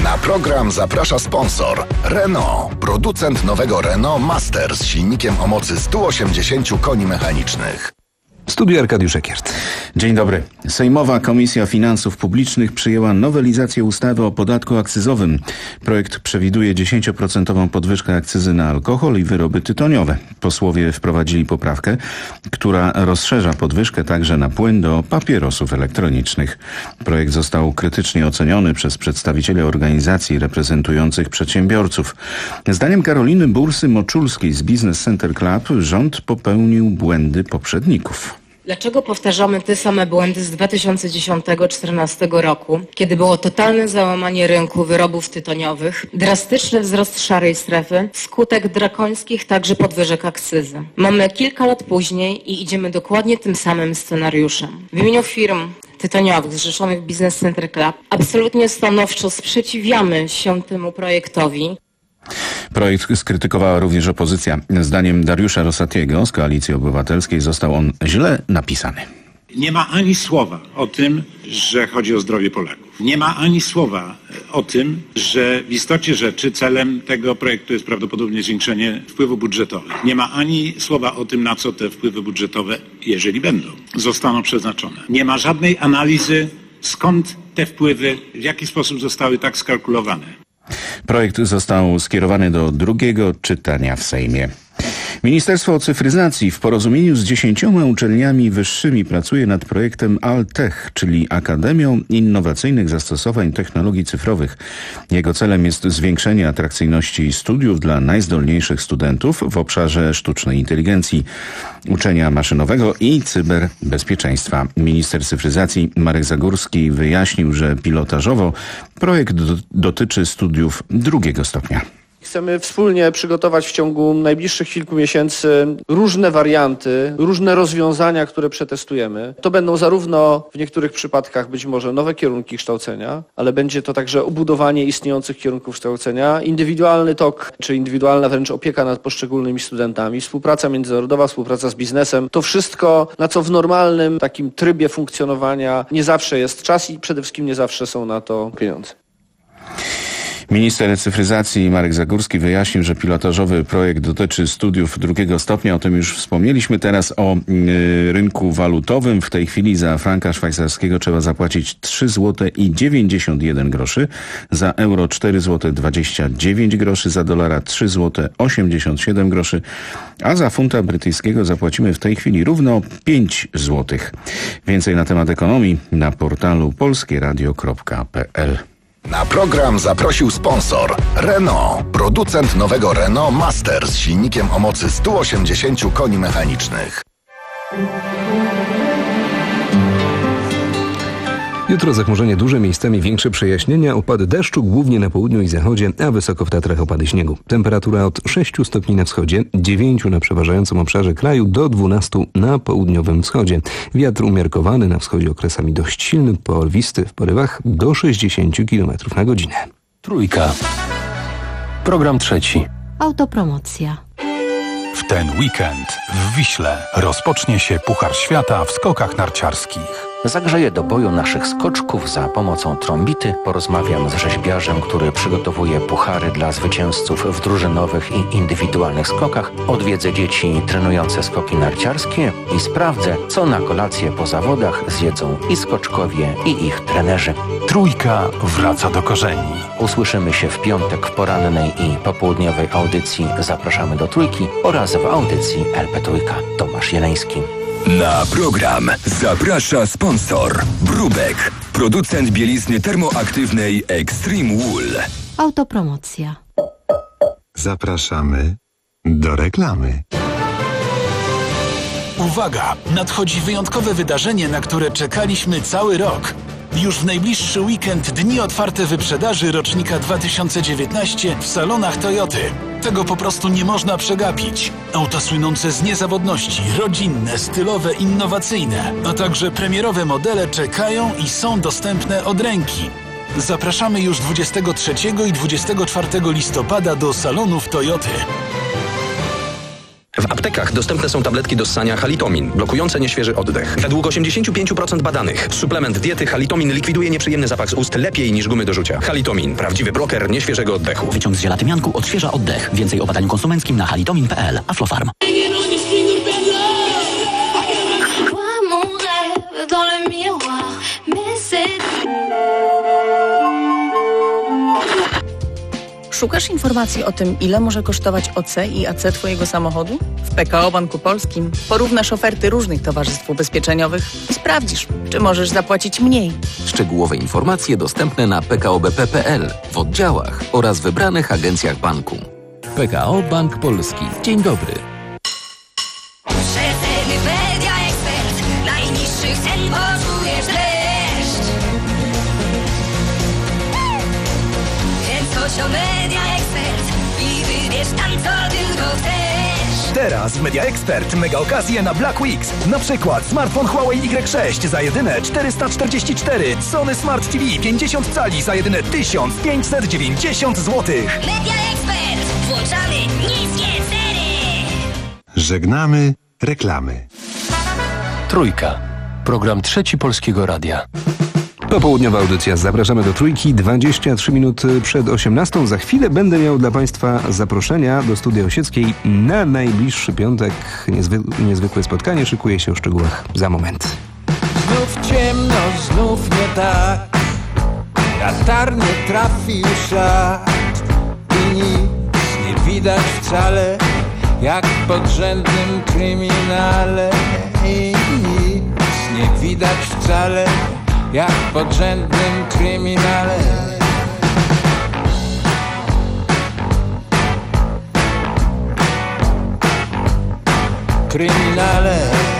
Na program zaprasza sponsor Renault, producent nowego Renault Master z silnikiem o mocy sto osiemdziesiąt koni mechanicznych. Studio Arkadiusz Ekiert. Dzień dobry. Sejmowa Komisja Finansów Publicznych przyjęła nowelizację ustawy o podatku akcyzowym. Projekt przewiduje dziesięcioprocentową podwyżkę akcyzy na alkohol i wyroby tytoniowe. Posłowie wprowadzili poprawkę, która rozszerza podwyżkę także na płyn do papierosów elektronicznych. Projekt został krytycznie oceniony przez przedstawicieli organizacji reprezentujących przedsiębiorców. Zdaniem Karoliny Bursy-Moczulskiej z Business Center Club rząd popełnił błędy poprzedników. Dlaczego powtarzamy te same błędy z dwa tysiące dziesiątego do dwa tysiące czternastego roku, kiedy było totalne załamanie rynku wyrobów tytoniowych, drastyczny wzrost szarej strefy, skutek drakońskich także podwyżek akcyzy. Mamy kilka lat później i idziemy dokładnie tym samym scenariuszem. W imieniu firm tytoniowych zrzeszonych w Business Center Club absolutnie stanowczo sprzeciwiamy się temu projektowi. Projekt skrytykowała również opozycja. Zdaniem Dariusza Rosatiego z Koalicji Obywatelskiej został on źle napisany. Nie ma ani słowa o tym, że chodzi o zdrowie Polaków. Nie ma ani słowa o tym, że w istocie rzeczy celem tego projektu jest prawdopodobnie zwiększenie wpływów budżetowych. Nie ma ani słowa o tym, na co te wpływy budżetowe, jeżeli będą, zostaną przeznaczone. Nie ma żadnej analizy, skąd te wpływy, w jaki sposób zostały tak skalkulowane. Projekt został skierowany do drugiego czytania w Sejmie. Ministerstwo Cyfryzacji w porozumieniu z dziesięcioma uczelniami wyższymi pracuje nad projektem Altech, czyli Akademią Innowacyjnych Zastosowań Technologii Cyfrowych. Jego celem jest zwiększenie atrakcyjności studiów dla najzdolniejszych studentów w obszarze sztucznej inteligencji, uczenia maszynowego i cyberbezpieczeństwa. Minister cyfryzacji Marek Zagórski wyjaśnił, że pilotażowo projekt do- dotyczy studiów drugiego stopnia. Chcemy wspólnie przygotować w ciągu najbliższych kilku miesięcy różne warianty, różne rozwiązania, które przetestujemy. To będą zarówno w niektórych przypadkach być może nowe kierunki kształcenia, ale będzie to także obudowanie istniejących kierunków kształcenia, indywidualny tok, czy indywidualna wręcz opieka nad poszczególnymi studentami, współpraca międzynarodowa, współpraca z biznesem. To wszystko, na co w normalnym takim trybie funkcjonowania nie zawsze jest czas i przede wszystkim nie zawsze są na to pieniądze. Minister cyfryzacji Marek Zagórski wyjaśnił, że pilotażowy projekt dotyczy studiów drugiego stopnia. O tym już wspomnieliśmy. Teraz o y, rynku walutowym. W tej chwili za franka szwajcarskiego trzeba zapłacić trzy złote dziewięćdziesiąt jeden groszy, za euro cztery złote dwadzieścia dziewięć groszy, za dolara trzy złote osiemdziesiąt siedem groszy, a za funta brytyjskiego zapłacimy w tej chwili równo pięć złotych. Więcej na temat ekonomii na portalu polskieradio kropka p l. Na program zaprosił sponsor Renault, producent nowego Renault Master z silnikiem o mocy sto osiemdziesiąt koni mechanicznych. Jutro zachmurzenie duże, miejscami większe przejaśnienia, opady deszczu, głównie na południu i zachodzie, a wysoko w Tatrach opady śniegu. Temperatura od sześciu stopni na wschodzie, dziewięciu na przeważającym obszarze kraju, do dwunastu na południowym wschodzie. Wiatr umiarkowany, na wschodzie okresami dość silny, porwisty w porywach do sześćdziesięciu kilometrów na godzinę. Trójka. Program trzeci. Autopromocja. W ten weekend w Wiśle rozpocznie się Puchar Świata w skokach narciarskich. Zagrzeję do boju naszych skoczków za pomocą trąbity, porozmawiam z rzeźbiarzem, który przygotowuje puchary dla zwycięzców w drużynowych i indywidualnych skokach, odwiedzę dzieci trenujące skoki narciarskie i sprawdzę, co na kolację po zawodach zjedzą i skoczkowie, i ich trenerzy. Trójka wraca do korzeni. Usłyszymy się w piątek w porannej i popołudniowej audycji Zapraszamy do Trójki oraz w audycji L P Trójka. Tomasz Jeleński. Na program zaprasza sponsor Brubek, producent bielizny termoaktywnej Extreme Wool. Autopromocja. Zapraszamy do reklamy. Uwaga! Nadchodzi wyjątkowe wydarzenie, na które czekaliśmy cały rok. Już w najbliższy weekend dni otwarte wyprzedaży rocznika dwa tysiące dziewiętnaście w salonach Toyoty. Tego po prostu nie można przegapić. Auta słynące z niezawodności, rodzinne, stylowe, innowacyjne, a także premierowe modele czekają i są dostępne od ręki. Zapraszamy już dwudziestego trzeciego i dwudziestego czwartego listopada do salonów Toyoty. W aptekach dostępne są tabletki do ssania Halitomin, blokujące nieświeży oddech. Według osiemdziesiąt pięć procent badanych suplement diety Halitomin likwiduje nieprzyjemny zapach z ust lepiej niż gumy do rzucia. Halitomin, prawdziwy bloker nieświeżego oddechu. Wyciąg z ziela tymianku odświeża oddech. Więcej o badaniu konsumenckim na halitomin kropka p l. Aflofarm. Szukasz informacji o tym, ile może kosztować O C i A C Twojego samochodu? W P K O Banku Polskim porównasz oferty różnych towarzystw ubezpieczeniowych i sprawdzisz, czy możesz zapłacić mniej. Szczegółowe informacje dostępne na p k o b p kropka p l, w oddziałach oraz wybranych agencjach banku. P K O Bank Polski. Dzień dobry. Rzetelny Media Expert. Najniższych cen poczujesz dreszcz. Więc chodź do Media Expert i wybierz tam, co tylko chcesz. Teraz w Media Expert mega okazje na Black Weeks. Na przykład smartfon Huawei Y sześć za jedyne czterysta czterdzieści cztery, Sony Smart T V pięćdziesiąt cali za jedyne tysiąc pięćset dziewięćdziesiąt złotych. Media Expert. Włączamy niskie ceny. Żegnamy reklamy. Trójka. Program Trzeci Polskiego Radia. Popołudniowa audycja. Zapraszamy do Trójki. dwadzieścia trzy minuty przed osiemnastą. Za chwilę będę miał dla Państwa zaproszenia do Studia Osieckiej na najbliższy piątek. Niezwy- niezwykłe spotkanie szykuje się o szczegółach za moment. Znów ciemno, znów nie tak. Latarnie trafi szat i nic nie widać wcale, jak w podrzędnym kryminale. I nic nie widać wcale, jak w podrzędnym kryminale. Kryminale.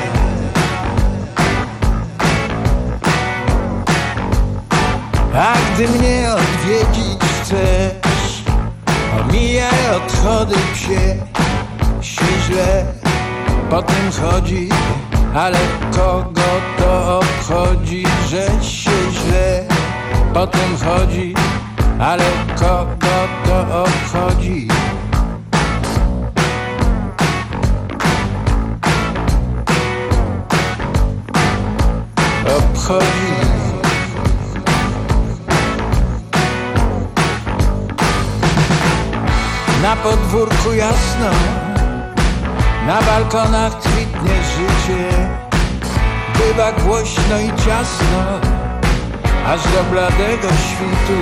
A gdy mnie odwiedzić chcesz, omijaj odchody psie, się źle po tym chodzi, ale kogo to obchodzi, że się źle po tym chodzi, ale kogo to obchodzi. Obchodzi. Na podwórku jasno, na balkonach kwitnie życie. Bywa głośno i ciasno, aż do bladego świtu.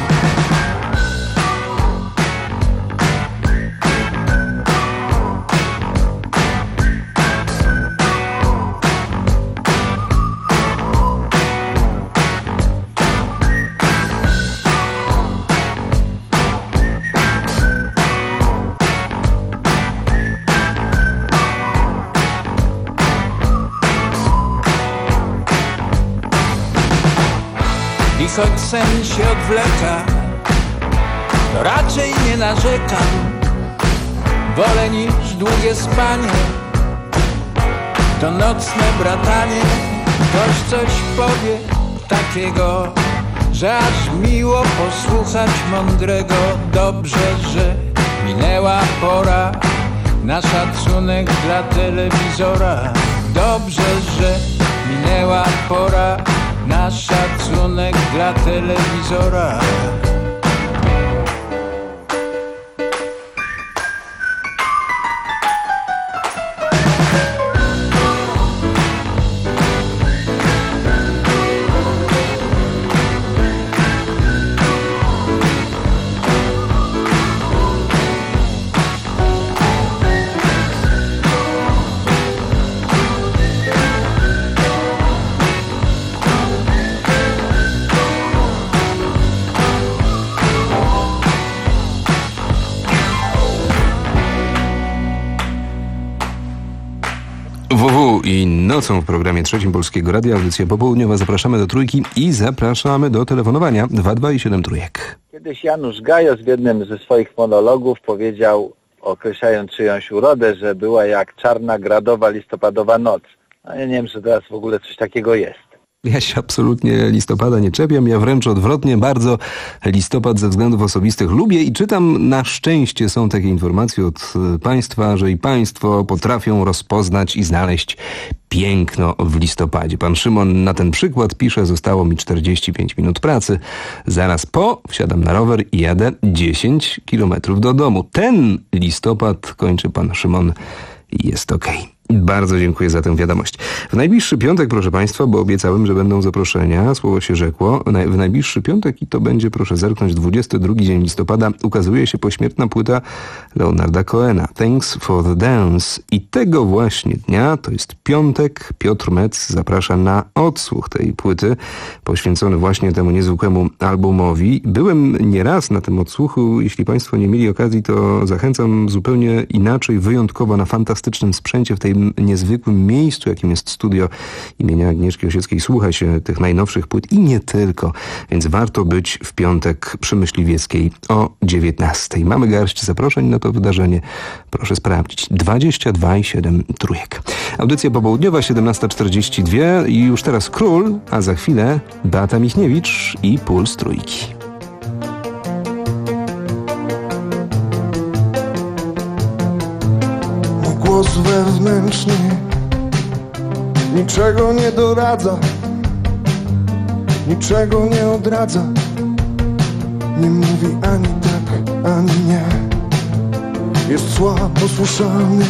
Choć sen się odwleka, to raczej nie narzekam. Wolę niż długie spanie, to nocne bratanie. Ktoś coś powie takiego, że aż miło posłuchać mądrego. Dobrze, że minęła pora na szacunek dla telewizora. Dobrze, że minęła pora na szacunek dla telewizora. W W i nocą w programie Trzecim Polskiego Radia, audycja popołudniowa. Zapraszamy do Trójki i zapraszamy do telefonowania dwa dwa i siedem trójek. Kiedyś Janusz Gajos w jednym ze swoich monologów powiedział, określając czyjąś urodę, że była jak czarna, gradowa, listopadowa noc. No ja nie wiem, czy teraz w ogóle coś takiego jest. Ja się absolutnie listopada nie czepiam, ja wręcz odwrotnie bardzo listopad ze względów osobistych lubię i czytam, na szczęście są takie informacje od państwa, że i państwo potrafią rozpoznać i znaleźć piękno w listopadzie. Pan Szymon na ten przykład pisze: zostało mi czterdzieści pięć minut pracy. Zaraz po wsiadam na rower i jadę dziesięć kilometrów do domu. Ten listopad, kończy pan Szymon, jest okej. Okay. Bardzo dziękuję za tę wiadomość. W najbliższy piątek, proszę państwa, bo obiecałem, że będą zaproszenia, słowo się rzekło, w najbliższy piątek, i to będzie, proszę zerknąć, dwudziesty drugi dzień listopada, ukazuje się pośmiertna płyta Leonarda Cohena, Thanks for the Dance. I tego właśnie dnia, to jest piątek, Piotr Metz zaprasza na odsłuch tej płyty, poświęcony właśnie temu niezwykłemu albumowi. Byłem nieraz na tym odsłuchu, jeśli państwo nie mieli okazji, to zachęcam zupełnie inaczej, wyjątkowo na fantastycznym sprzęcie w tej niezwykłym miejscu, jakim jest studio imienia Agnieszki Osieckiej. Słucha się tych najnowszych płyt i nie tylko, więc warto być w piątek przy Myśliwieckiej o dziewiętnastej. Mamy garść zaproszeń na to wydarzenie. Proszę sprawdzić. dwadzieścia dwa i siedem trójek. Audycja popołudniowa, siedemnasta czterdzieści dwa i już teraz Król, a za chwilę Beata Michniewicz i Puls Trójki. Głos wewnętrzny niczego nie doradza, niczego nie odradza, nie mówi ani tak, ani nie. Jest słabo słyszalny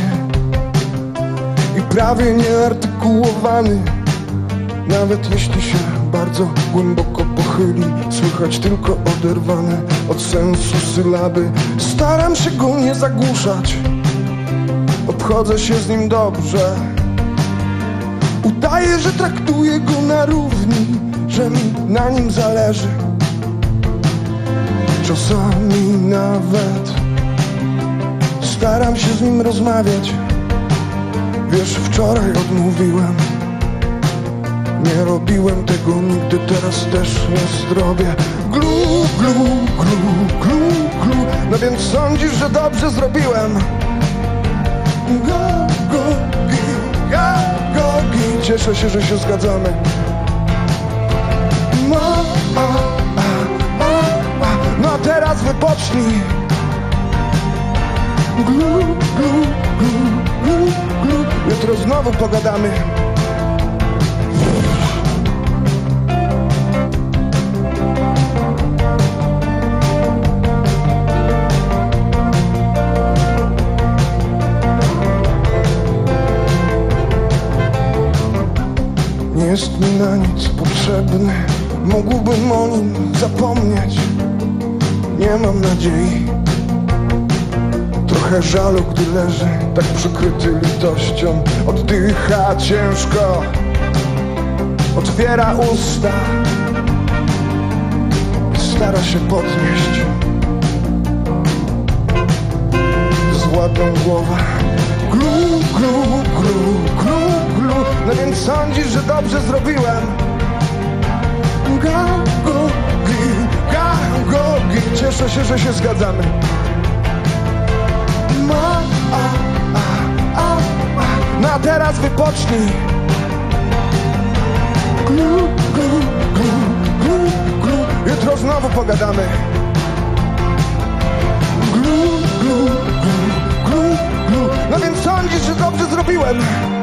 i prawie nieartykułowany. Nawet jeśli się bardzo głęboko pochyli, słychać tylko oderwane od sensu sylaby. Staram się go nie zagłuszać, obchodzę się z nim dobrze. Udaję, że traktuję go na równi, że mi na nim zależy. Czasami nawet staram się z nim rozmawiać. Wiesz, wczoraj odmówiłem, nie robiłem tego nigdy, teraz też nie zrobię. Glu, glu, glu, glu, glu. No więc sądzisz, że dobrze zrobiłem? Go, go, gi, ga, go, gi. Cieszę się, że się zgadzamy. No, a, a, a, a. No a teraz wypocznij. Glu, glu, glu, glu, glu. Jutro znowu pogadamy. Nie jest mi na nic potrzebny, mógłbym o nim zapomnieć. Nie mam nadziei, trochę żalu, gdy leży tak przykryty litością. Oddycha ciężko, otwiera usta, stara się podnieść złotą głowę. Glu, glu, glu, glu, glu. No więc sądzisz, że dobrze zrobiłem? Ga, go, gi, ga, go, gi. Cieszę się, że się zgadzamy. Ma, a, a, a, a. No a teraz wypocznij. Glu, glu, glu, glu, glu. Jutro znowu pogadamy. Glu, glu, glu, glu, glu. No więc sądzisz, że dobrze zrobiłem?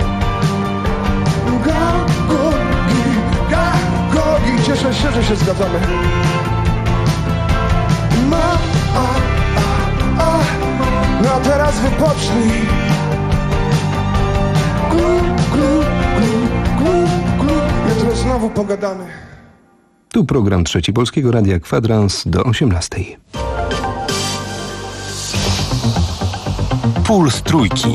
Ga, go, gi, ga, go, gi. Cieszę się, że się zgadzamy. Ma, a, a, a. No a teraz wypocznij. Glu, glu, glu, glu, glu. Jutro znowu pogadamy. Tu program Trzeci Polskiego Radia, kwadrans do osiemnastej. Puls Trójki.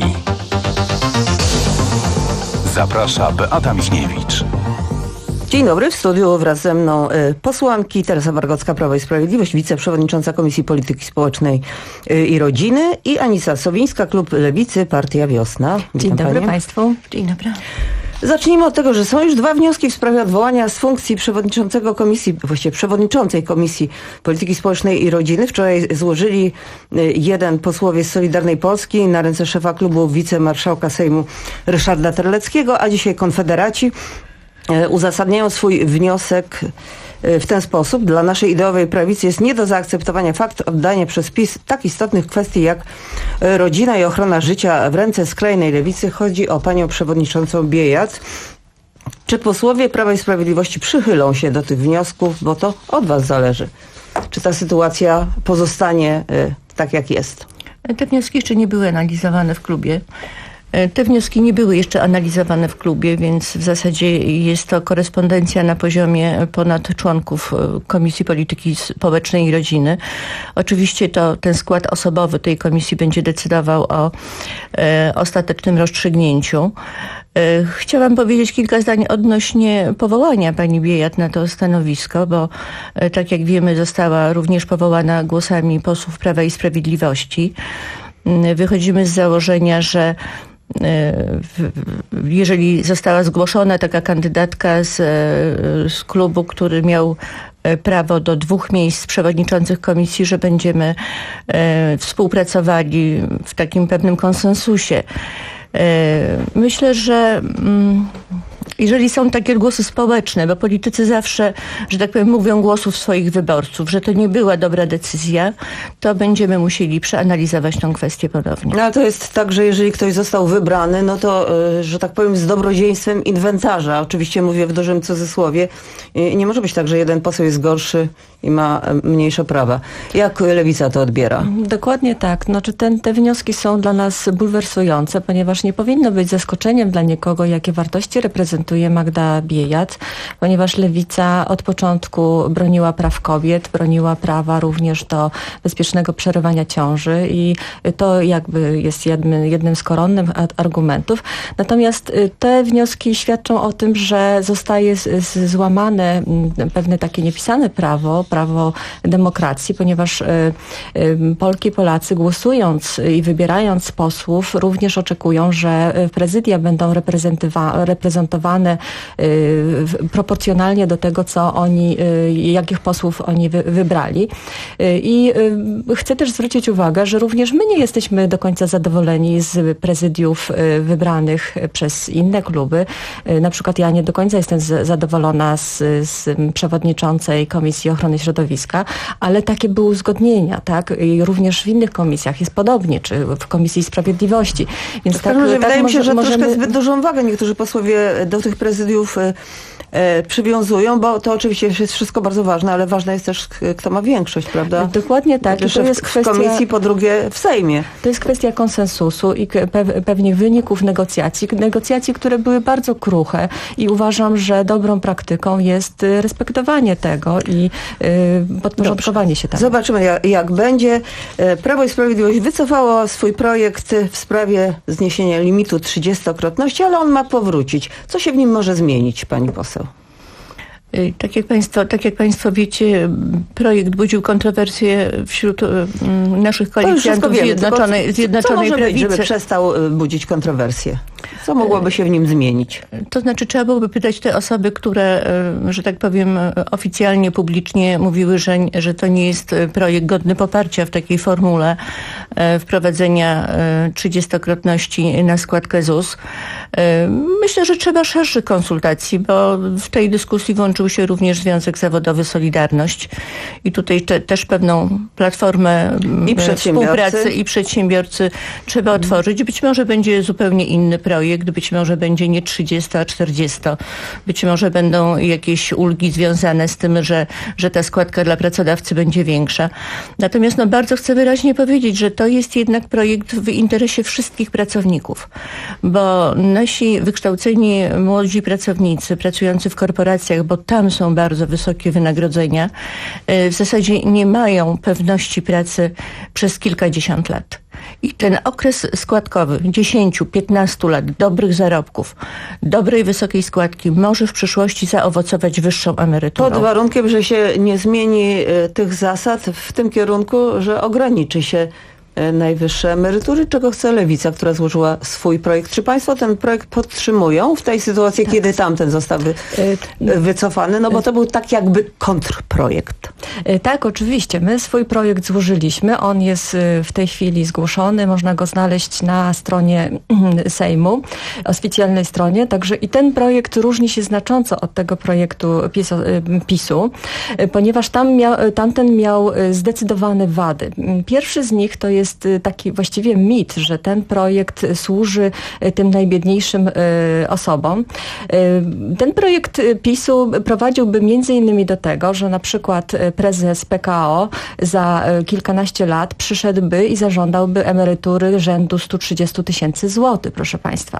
Zaprasza Beata Michniewicz. Dzień dobry, w studiu wraz ze mną y, posłanki Teresa Wargocka, Prawo i Sprawiedliwość, wiceprzewodnicząca Komisji Polityki Społecznej y, i Rodziny, i Anisa Sowińska, Klub Lewicy, Partia Wiosna. Witam Dzień dobry panie. Państwu. Dzień dobry. Zacznijmy od tego, że są już dwa wnioski w sprawie odwołania z funkcji przewodniczącego komisji, właściwie przewodniczącej Komisji Polityki Społecznej i Rodziny. Wczoraj złożyli jeden posłowie z Solidarnej Polski na ręce szefa klubu wicemarszałka Sejmu Ryszarda Terleckiego, a dzisiaj Konfederaci. uzasadniają swój wniosek w ten sposób. Dla naszej ideowej prawicy jest nie do zaakceptowania fakt oddania przez PiS tak istotnych kwestii jak rodzina i ochrona życia w ręce skrajnej lewicy. Chodzi o panią przewodniczącą Biejat. Czy posłowie Prawa i Sprawiedliwości przychylą się do tych wniosków, bo to od was zależy. Czy ta sytuacja pozostanie tak, jak jest? Te wnioski jeszcze nie były analizowane w klubie. Te wnioski nie były jeszcze analizowane w klubie, więc w zasadzie jest to korespondencja na poziomie ponad członków Komisji Polityki Społecznej i Rodziny. Oczywiście to ten skład osobowy tej komisji będzie decydował o e, ostatecznym rozstrzygnięciu. E, chciałam powiedzieć kilka zdań odnośnie powołania pani Biejat na to stanowisko, bo e, tak jak wiemy została również powołana głosami posłów Prawa i Sprawiedliwości. E, wychodzimy z założenia, że jeżeli została zgłoszona taka kandydatka z, z klubu, który miał prawo do dwóch miejsc przewodniczących komisji, że będziemy e, współpracowali w takim pewnym konsensusie. E, myślę, że mm, jeżeli są takie głosy społeczne, bo politycy zawsze, że tak powiem, mówią głosów swoich wyborców, że to nie była dobra decyzja, to będziemy musieli przeanalizować tę kwestię ponownie. No ale to jest tak, że jeżeli ktoś został wybrany, no to, że tak powiem, z dobrodziejstwem inwentarza, oczywiście mówię w dużym cudzysłowie, nie może być tak, że jeden poseł jest gorszy i ma mniejsze prawa. Jak Lewica to odbiera? Dokładnie tak. Znaczy ten, te wnioski są dla nas bulwersujące, ponieważ nie powinno być zaskoczeniem dla nikogo, jakie wartości reprezentuje Magda Biejat, ponieważ Lewica od początku broniła praw kobiet, broniła prawa również do bezpiecznego przerywania ciąży i to jakby jest jednym, jednym z koronnych argumentów. Natomiast te wnioski świadczą o tym, że zostaje z, z, złamane pewne takie niepisane prawo, prawo demokracji, ponieważ y, y, Polki i Polacy głosując i wybierając posłów również oczekują, że prezydia będą reprezentowane y, proporcjonalnie do tego, co oni, y, jakich posłów oni wy, wybrali. Y, I y, chcę też zwrócić uwagę, że również my nie jesteśmy do końca zadowoleni z prezydiów y, wybranych przez inne kluby. Y, na przykład ja nie do końca jestem z, zadowolona z, z przewodniczącej Komisji Ochrony Środowiska, ale takie były uzgodnienia, tak? I również w innych komisjach jest podobnie, czy w Komisji Sprawiedliwości. Więc tak, tak, tak wydaje mi się, że możemy... troszkę zbyt dużą wagę niektórzy posłowie do tych prezydiów e, przywiązują, bo to oczywiście jest wszystko bardzo ważne, ale ważne jest też, kto ma większość, prawda? Dokładnie tak. I to jest w, kwestia, w komisji, po drugie w Sejmie. To jest kwestia konsensusu i pe- pewnych wyników negocjacji. Negocjacji, które były bardzo kruche i uważam, że dobrą praktyką jest respektowanie tego i y, podporządkowanie się temu. Zobaczymy, jak, jak będzie. Prawo i Sprawiedliwość wycofało swój projekt w sprawie zniesienia limitu trzydziestokrotności, ale on ma powrócić. Co się w nim może zmienić, pani poseł? Tak jak państwo, tak jak państwo wiecie, projekt budził kontrowersje wśród um, naszych koalicjantów wiemy, Zjednoczonej, Zjednoczonej co może Prawicy. Być, żeby przestał budzić kontrowersje? Co mogłoby się w nim zmienić? To znaczy trzeba byłoby pytać te osoby, które, że tak powiem, oficjalnie, publicznie mówiły, że, że to nie jest projekt godny poparcia w takiej formule wprowadzenia trzydziestokrotności na składkę Z U S. Myślę, że trzeba szerszych konsultacji, bo w tej dyskusji włączył się również Związek Zawodowy Solidarność i tutaj te, też pewną platformę I współpracy i przedsiębiorcy trzeba otworzyć. Być może będzie zupełnie inny projekt, być może będzie nie trzydziesto, a czterdziesto. Być może będą jakieś ulgi związane z tym, że, że ta składka dla pracodawcy będzie większa. Natomiast no, bardzo chcę wyraźnie powiedzieć, że to jest jednak projekt w interesie wszystkich pracowników, bo nasi wykształceni młodzi pracownicy pracujący w korporacjach, bo tam są bardzo wysokie wynagrodzenia, w zasadzie nie mają pewności pracy przez kilkadziesiąt lat. I ten okres składkowy dziesięć do piętnastu lat dobrych zarobków, dobrej, wysokiej składki może w przyszłości zaowocować wyższą emeryturą. Pod warunkiem, że się nie zmieni y, tych zasad w tym kierunku, że ograniczy się najwyższe emerytury, czego chce Lewica, która złożyła swój projekt. Czy państwo ten projekt podtrzymują w tej sytuacji, tak. kiedy tamten został wy, wycofany? No bo to był tak jakby kontrprojekt. Tak, oczywiście. My swój projekt złożyliśmy. On jest w tej chwili zgłoszony. Można go znaleźć na stronie Sejmu, oficjalnej stronie. Także i ten projekt różni się znacząco od tego projektu PiSu, PiSu ponieważ tam miał, tamten miał zdecydowane wady. Pierwszy z nich to jest jest taki właściwie mit, że ten projekt służy tym najbiedniejszym osobom. Ten projekt PiSu prowadziłby między innymi do tego, że na przykład prezes P K O za kilkanaście lat przyszedłby i zażądałby emerytury rzędu sto trzydzieści tysięcy złotych, proszę państwa.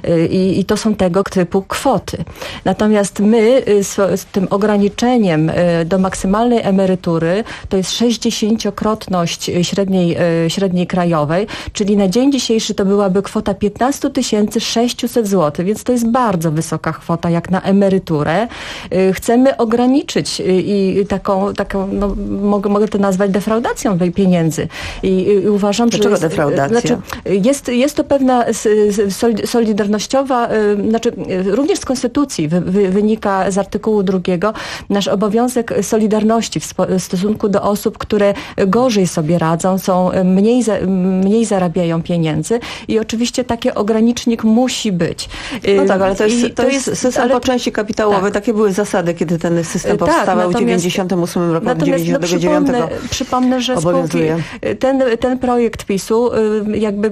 I, I to są tego typu kwoty. Natomiast my z, z tym ograniczeniem do maksymalnej emerytury to jest sześćdziesięciokrotność średniej średniej krajowej, czyli na dzień dzisiejszy to byłaby kwota piętnaście tysięcy sześćset złotych, więc to jest bardzo wysoka kwota jak na emeryturę. Chcemy ograniczyć i taką, taką no, mogę, mogę to nazwać defraudacją tej pieniędzy. I, i uważam, Dlaczego że jest, defraudacja? Znaczy, jest, jest to pewna solidarnościowa, znaczy również z Konstytucji wy, wy, wynika z artykułu drugiego nasz obowiązek solidarności w, spo, w stosunku do osób, które gorzej sobie radzą, są mniej, za, mniej zarabiają pieniędzy i oczywiście taki ogranicznik musi być. No tak, ale to jest, to to jest jest system ale, po części kapitałowy. Tak. Takie były zasady, kiedy ten system powstawał tak, w dziewięćdziesiątym ósmym roku, w dziewięćdziesiątym dziewiątym no, przypomnę, przypomnę, że spółki, ten, ten projekt PiSu jakby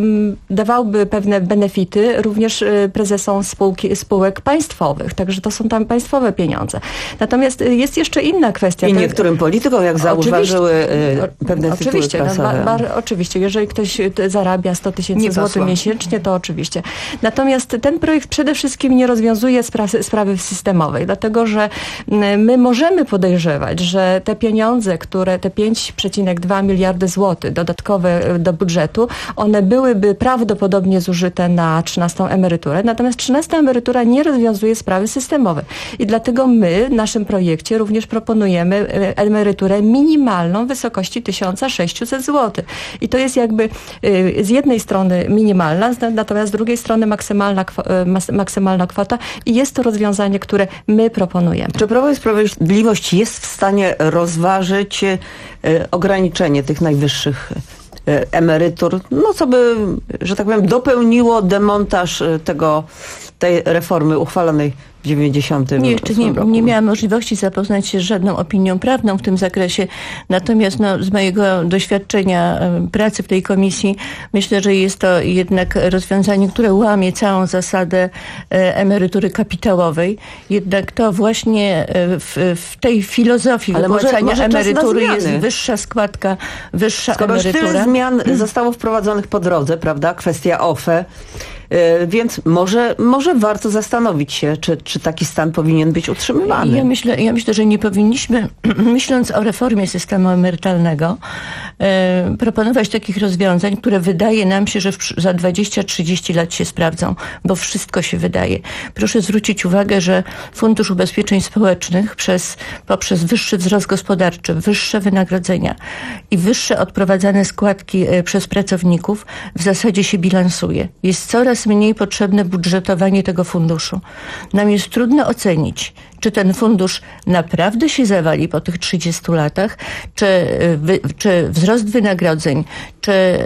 dawałby pewne benefity również prezesom spółki, spółek państwowych, także to są tam państwowe pieniądze. Natomiast jest jeszcze inna kwestia. I niektórym politykom, jak zauważyły pewne oczywiście, tytuły klasowe. No, bar, oczywiście, jeżeli ktoś zarabia sto tysięcy złotych miesięcznie, to oczywiście. Natomiast ten projekt przede wszystkim nie rozwiązuje spra- sprawy systemowej, dlatego że my możemy podejrzewać, że te pieniądze, które te pięć przecinek dwa miliardy złotych dodatkowe do budżetu, one byłyby prawdopodobnie zużyte na trzynastą emeryturę, natomiast trzynasta emerytura nie rozwiązuje sprawy systemowej. I dlatego my w naszym projekcie również proponujemy emeryturę minimalną w wysokości tysiąc sześćset złotych. I to jest jakby z jednej strony minimalna, natomiast z drugiej strony maksymalna, maksymalna kwota i jest to rozwiązanie, które my proponujemy. Czy Prawo i Sprawiedliwość jest w stanie rozważyć ograniczenie tych najwyższych emerytur, no co by, że tak powiem, dopełniło demontaż tego, tej reformy uchwalonej w dziewięćdziesiątym Nie, jeszcze nie, nie miałam możliwości zapoznać się z żadną opinią prawną w tym zakresie. Natomiast no, z mojego doświadczenia pracy w tej komisji myślę, że jest to jednak rozwiązanie, które łamie całą zasadę emerytury kapitałowej. Jednak to właśnie w, w tej filozofii wypłacania emerytury jest wyższa składka, wyższa Skoro emerytura. Skoro tyle zmian zostało wprowadzonych po drodze, prawda? Kwestia O F E. Więc może, może warto zastanowić się, czy, czy taki stan powinien być utrzymywany. Ja myślę, ja myślę, że nie powinniśmy, myśląc o reformie systemu emerytalnego, e, proponować takich rozwiązań, które wydaje nam się, że w, za dwadzieścia trzydzieści lat się sprawdzą, bo wszystko się wydaje. Proszę zwrócić uwagę, że Fundusz Ubezpieczeń Społecznych przez, poprzez wyższy wzrost gospodarczy, wyższe wynagrodzenia i wyższe odprowadzane składki e, przez pracowników w zasadzie się bilansuje. Jest coraz mniej potrzebne budżetowanie tego funduszu. Nam jest trudno ocenić, czy ten fundusz naprawdę się zawali po tych trzydziestu latach, czy, wy, czy wzrost wynagrodzeń, czy y,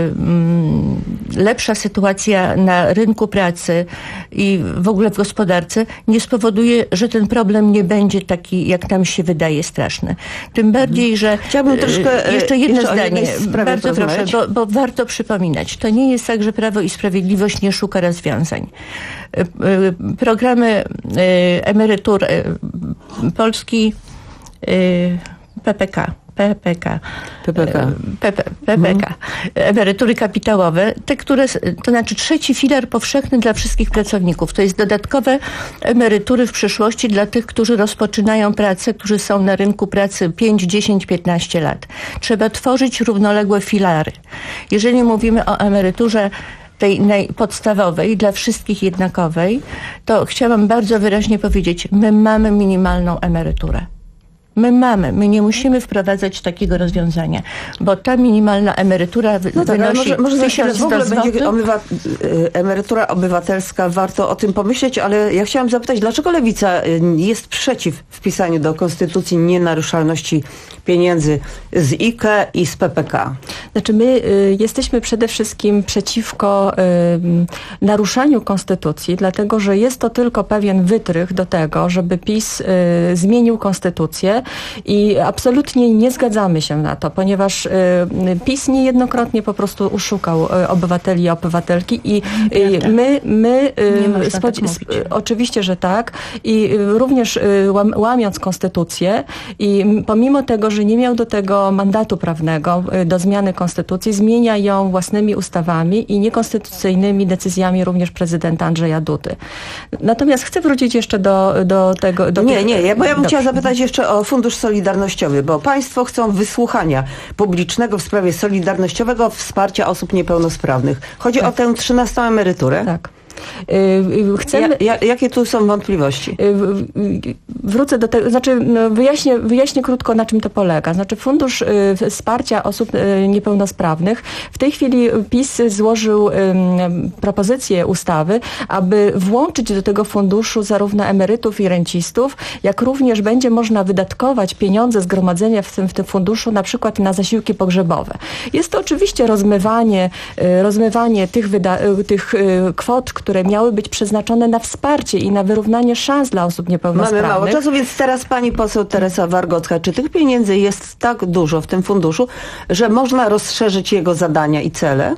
y, lepsza sytuacja na rynku pracy i w ogóle w gospodarce nie spowoduje, że ten problem nie będzie taki, jak nam się wydaje, straszny. Tym bardziej, że Chciałabym troszkę, jeszcze jedno jeszcze zdanie, bardzo proszę, bo, bo warto przypominać. To nie jest tak, że Prawo i Sprawiedliwość nie szuka rozwiązań. Programy emerytur Polski P P K. P P K. P P K. P P, P P K. Emerytury kapitałowe, te, które, to znaczy trzeci filar powszechny dla wszystkich pracowników. To jest dodatkowe emerytury w przyszłości dla tych, którzy rozpoczynają pracę, którzy są na rynku pracy pięć, dziesięć, piętnaście lat. Trzeba tworzyć równoległe filary. Jeżeli mówimy o emeryturze tej podstawowej, dla wszystkich jednakowej, to chciałam bardzo wyraźnie powiedzieć, my mamy minimalną emeryturę. My mamy, my nie musimy wprowadzać takiego rozwiązania, bo ta minimalna emerytura wy- No tak, ale wynosi może, może za chwilę tysiąc w ogóle sto będzie złotych. obywa- y, emerytura obywatelska, warto o tym pomyśleć, ale ja chciałam zapytać, dlaczego Lewica y, jest przeciw wpisaniu do Konstytucji nienaruszalności pieniędzy z I K E i z P P K? Znaczy my y, jesteśmy przede wszystkim przeciwko y, naruszaniu Konstytucji, dlatego że jest to tylko pewien wytrych do tego, żeby PiS y, zmienił Konstytucję i absolutnie nie zgadzamy się na to, ponieważ y, PiS niejednokrotnie po prostu oszukał y, obywateli i obywatelki i y, my, my y, Nie można spodzi- tak mówić. sp- oczywiście, że tak i y, również y, łam- łamiąc Konstytucję i m, pomimo tego, że nie miał do tego mandatu prawnego y, do zmiany Konstytucji, zmienia ją własnymi ustawami i niekonstytucyjnymi decyzjami również prezydenta Andrzeja Dudy. Natomiast chcę wrócić jeszcze do, do tego... Do Nie, tych- nie, ja, bo ja bym Dobrze. chciała zapytać jeszcze o Fundusz Solidarnościowy, bo państwo chcą wysłuchania publicznego w sprawie solidarnościowego wsparcia osób niepełnosprawnych. Chodzi o tę trzynastą emeryturę. Tak. Y, Chcemy... Ja, ja, jakie tu są wątpliwości? Y, w- y, Wrócę do tego, znaczy no, wyjaśnię, wyjaśnię krótko, na czym to polega. Znaczy Fundusz y, Wsparcia Osób y, Niepełnosprawnych. W tej chwili PiS złożył y, propozycję ustawy, aby włączyć do tego funduszu zarówno emerytów i rencistów, jak również będzie można wydatkować pieniądze zgromadzenia w tym, w tym funduszu na przykład na zasiłki pogrzebowe. Jest to oczywiście rozmywanie, y, rozmywanie tych, wyda- y, tych y, kwot, które miały być przeznaczone na wsparcie i na wyrównanie szans dla osób Mamy niepełnosprawnych. mało czasu, więc teraz pani poseł Teresa Wargocka. Czy tych pieniędzy jest tak dużo w tym funduszu, że można rozszerzyć jego zadania i cele?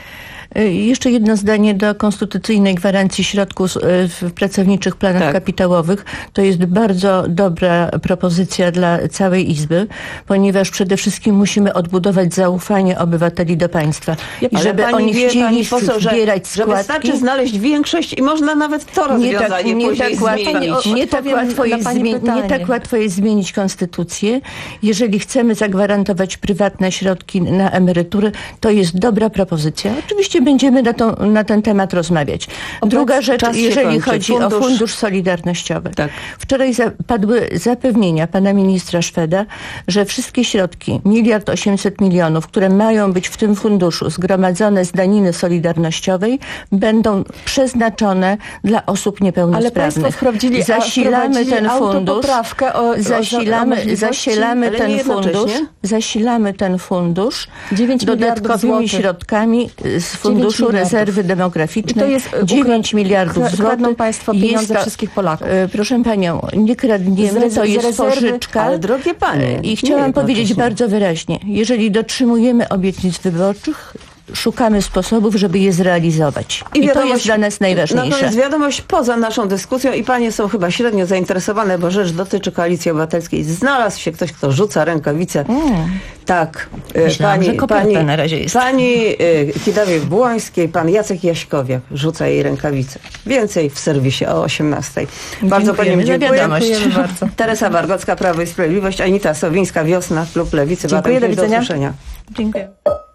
Y, Jeszcze jedno zdanie do konstytucyjnej gwarancji środków y, w pracowniczych planach Tak. kapitałowych. To jest bardzo dobra propozycja dla całej Izby, ponieważ przede wszystkim musimy odbudować zaufanie obywateli do państwa. I Ale żeby pani oni wie, chcieli pani poseł, że, zbierać że składki. wystarczy znaleźć większość i można nawet to rozwiązanie Nie tak, nie później tak, łatwo, zmienić. nie, tak Odpowiem łatwo na jest pani zmie- nie pytanie. tak łatwo jest zmienić konstytucję. Jeżeli chcemy zagwarantować prywatne środki na emerytury, to jest dobra propozycja. Oczywiście będziemy na, tą, na ten temat rozmawiać. Druga rzecz, czas się jeżeli kończy. chodzi o Fundusz- Fundusz Solidarnościowy. Tak. Wczoraj za, padły zapewnienia pana ministra Szweda, że wszystkie środki, miliard osiemset milionów, które mają być w tym funduszu zgromadzone z daniny solidarnościowej, będą przeznaczone dla osób Ale niepełnosprawnych. państwo wprowadzili, a, Zasilamy wprowadzili ten fundusz. autopoprawkę o, o, o Zasilamy, możliwości, zasilamy ale ten nie fundusz, jednocześnie. zasilamy ten fundusz dziewięć miliardów dodatkowymi złotych. środkami z Funduszu miliardów. Rezerwy I Demograficznej. to jest, e, dziewięć ukra- miliardów kra- złotych. kradną państwo pieniądze Jest to- wszystkich Polaków. e, Proszę panią, nie kradniemy, Z rez- to z jest rezerwy, pożyczka. Ale drogie panie, I nie chciałam powiedzieć jednocześnie. bardzo wyraźnie, jeżeli dotrzymujemy obietnic wyborczych, szukamy sposobów, żeby je zrealizować. I, to jest dla nas najważniejsze. Natomiast wiadomość poza naszą dyskusją i panie są chyba średnio zainteresowane, bo rzecz dotyczy Koalicji Obywatelskiej. Znalazł się ktoś, kto rzuca rękawice. Mm. Tak. e, Myślałam, że koperta na razie jest. Pani e, Kidawie-Błońskiej, pan Jacek Jaśkowiak rzuca jej rękawice. Więcej w serwisie o osiemnastej. Bardzo Dziękujemy pani za dziękuję. wiadomość. Dziękujemy bardzo. Teresa Wargocka, Prawo i Sprawiedliwość, Anita Sowińska, Wiosna, Klub Lewicy. Dziękuję, do Do widzenia. usłyszenia. Dziękuję.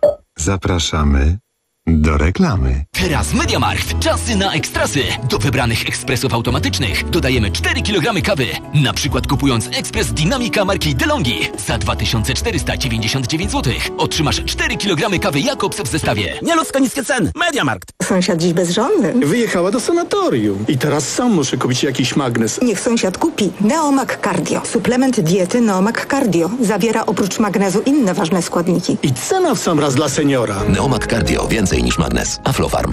Zapraszamy do reklamy. Teraz MediaMarkt. Czasy na ekstrasy. Do wybranych ekspresów automatycznych dodajemy cztery kilogramy kawy. Na przykład kupując ekspres Dynamika marki DeLonghi za dwa tysiące czterysta dziewięćdziesiąt dziewięć złotych otrzymasz cztery kilogramy kawy Jakobs w zestawie. Nieludzko niskie ceny. MediaMarkt. Sąsiad dziś bezżonny. Wyjechała do sanatorium i teraz sam muszę kupić jakiś magnes. Niech sąsiad kupi Neomag Cardio. Suplement diety Neomag Cardio. Zawiera oprócz magnezu inne ważne składniki. I cena w sam raz dla seniora. Neomag Cardio. Więcej niż magnes. Aflofarm.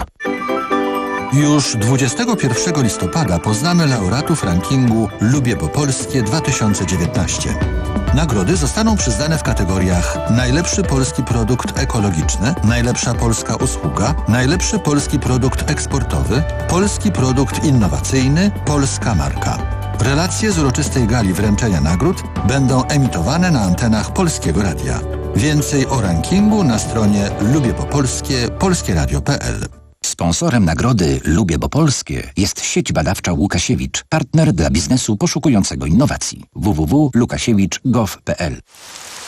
Już dwudziestego pierwszego listopada poznamy laureatów rankingu Lubię po Polskie dwa tysiące dziewiętnaście. Nagrody zostaną przyznane w kategoriach najlepszy polski produkt ekologiczny, najlepsza polska usługa, najlepszy polski produkt eksportowy, polski produkt innowacyjny, polska marka. Relacje z uroczystej gali wręczenia nagród będą emitowane na antenach Polskiego Radia. Więcej o rankingu na stronie lubię po polskie polskie radio kropka p l. Sponsorem nagrody Lubię bo Polskie jest sieć badawcza Łukasiewicz, partner dla biznesu poszukującego innowacji. w w w kropka łukasiewicz kropka gov kropka p l.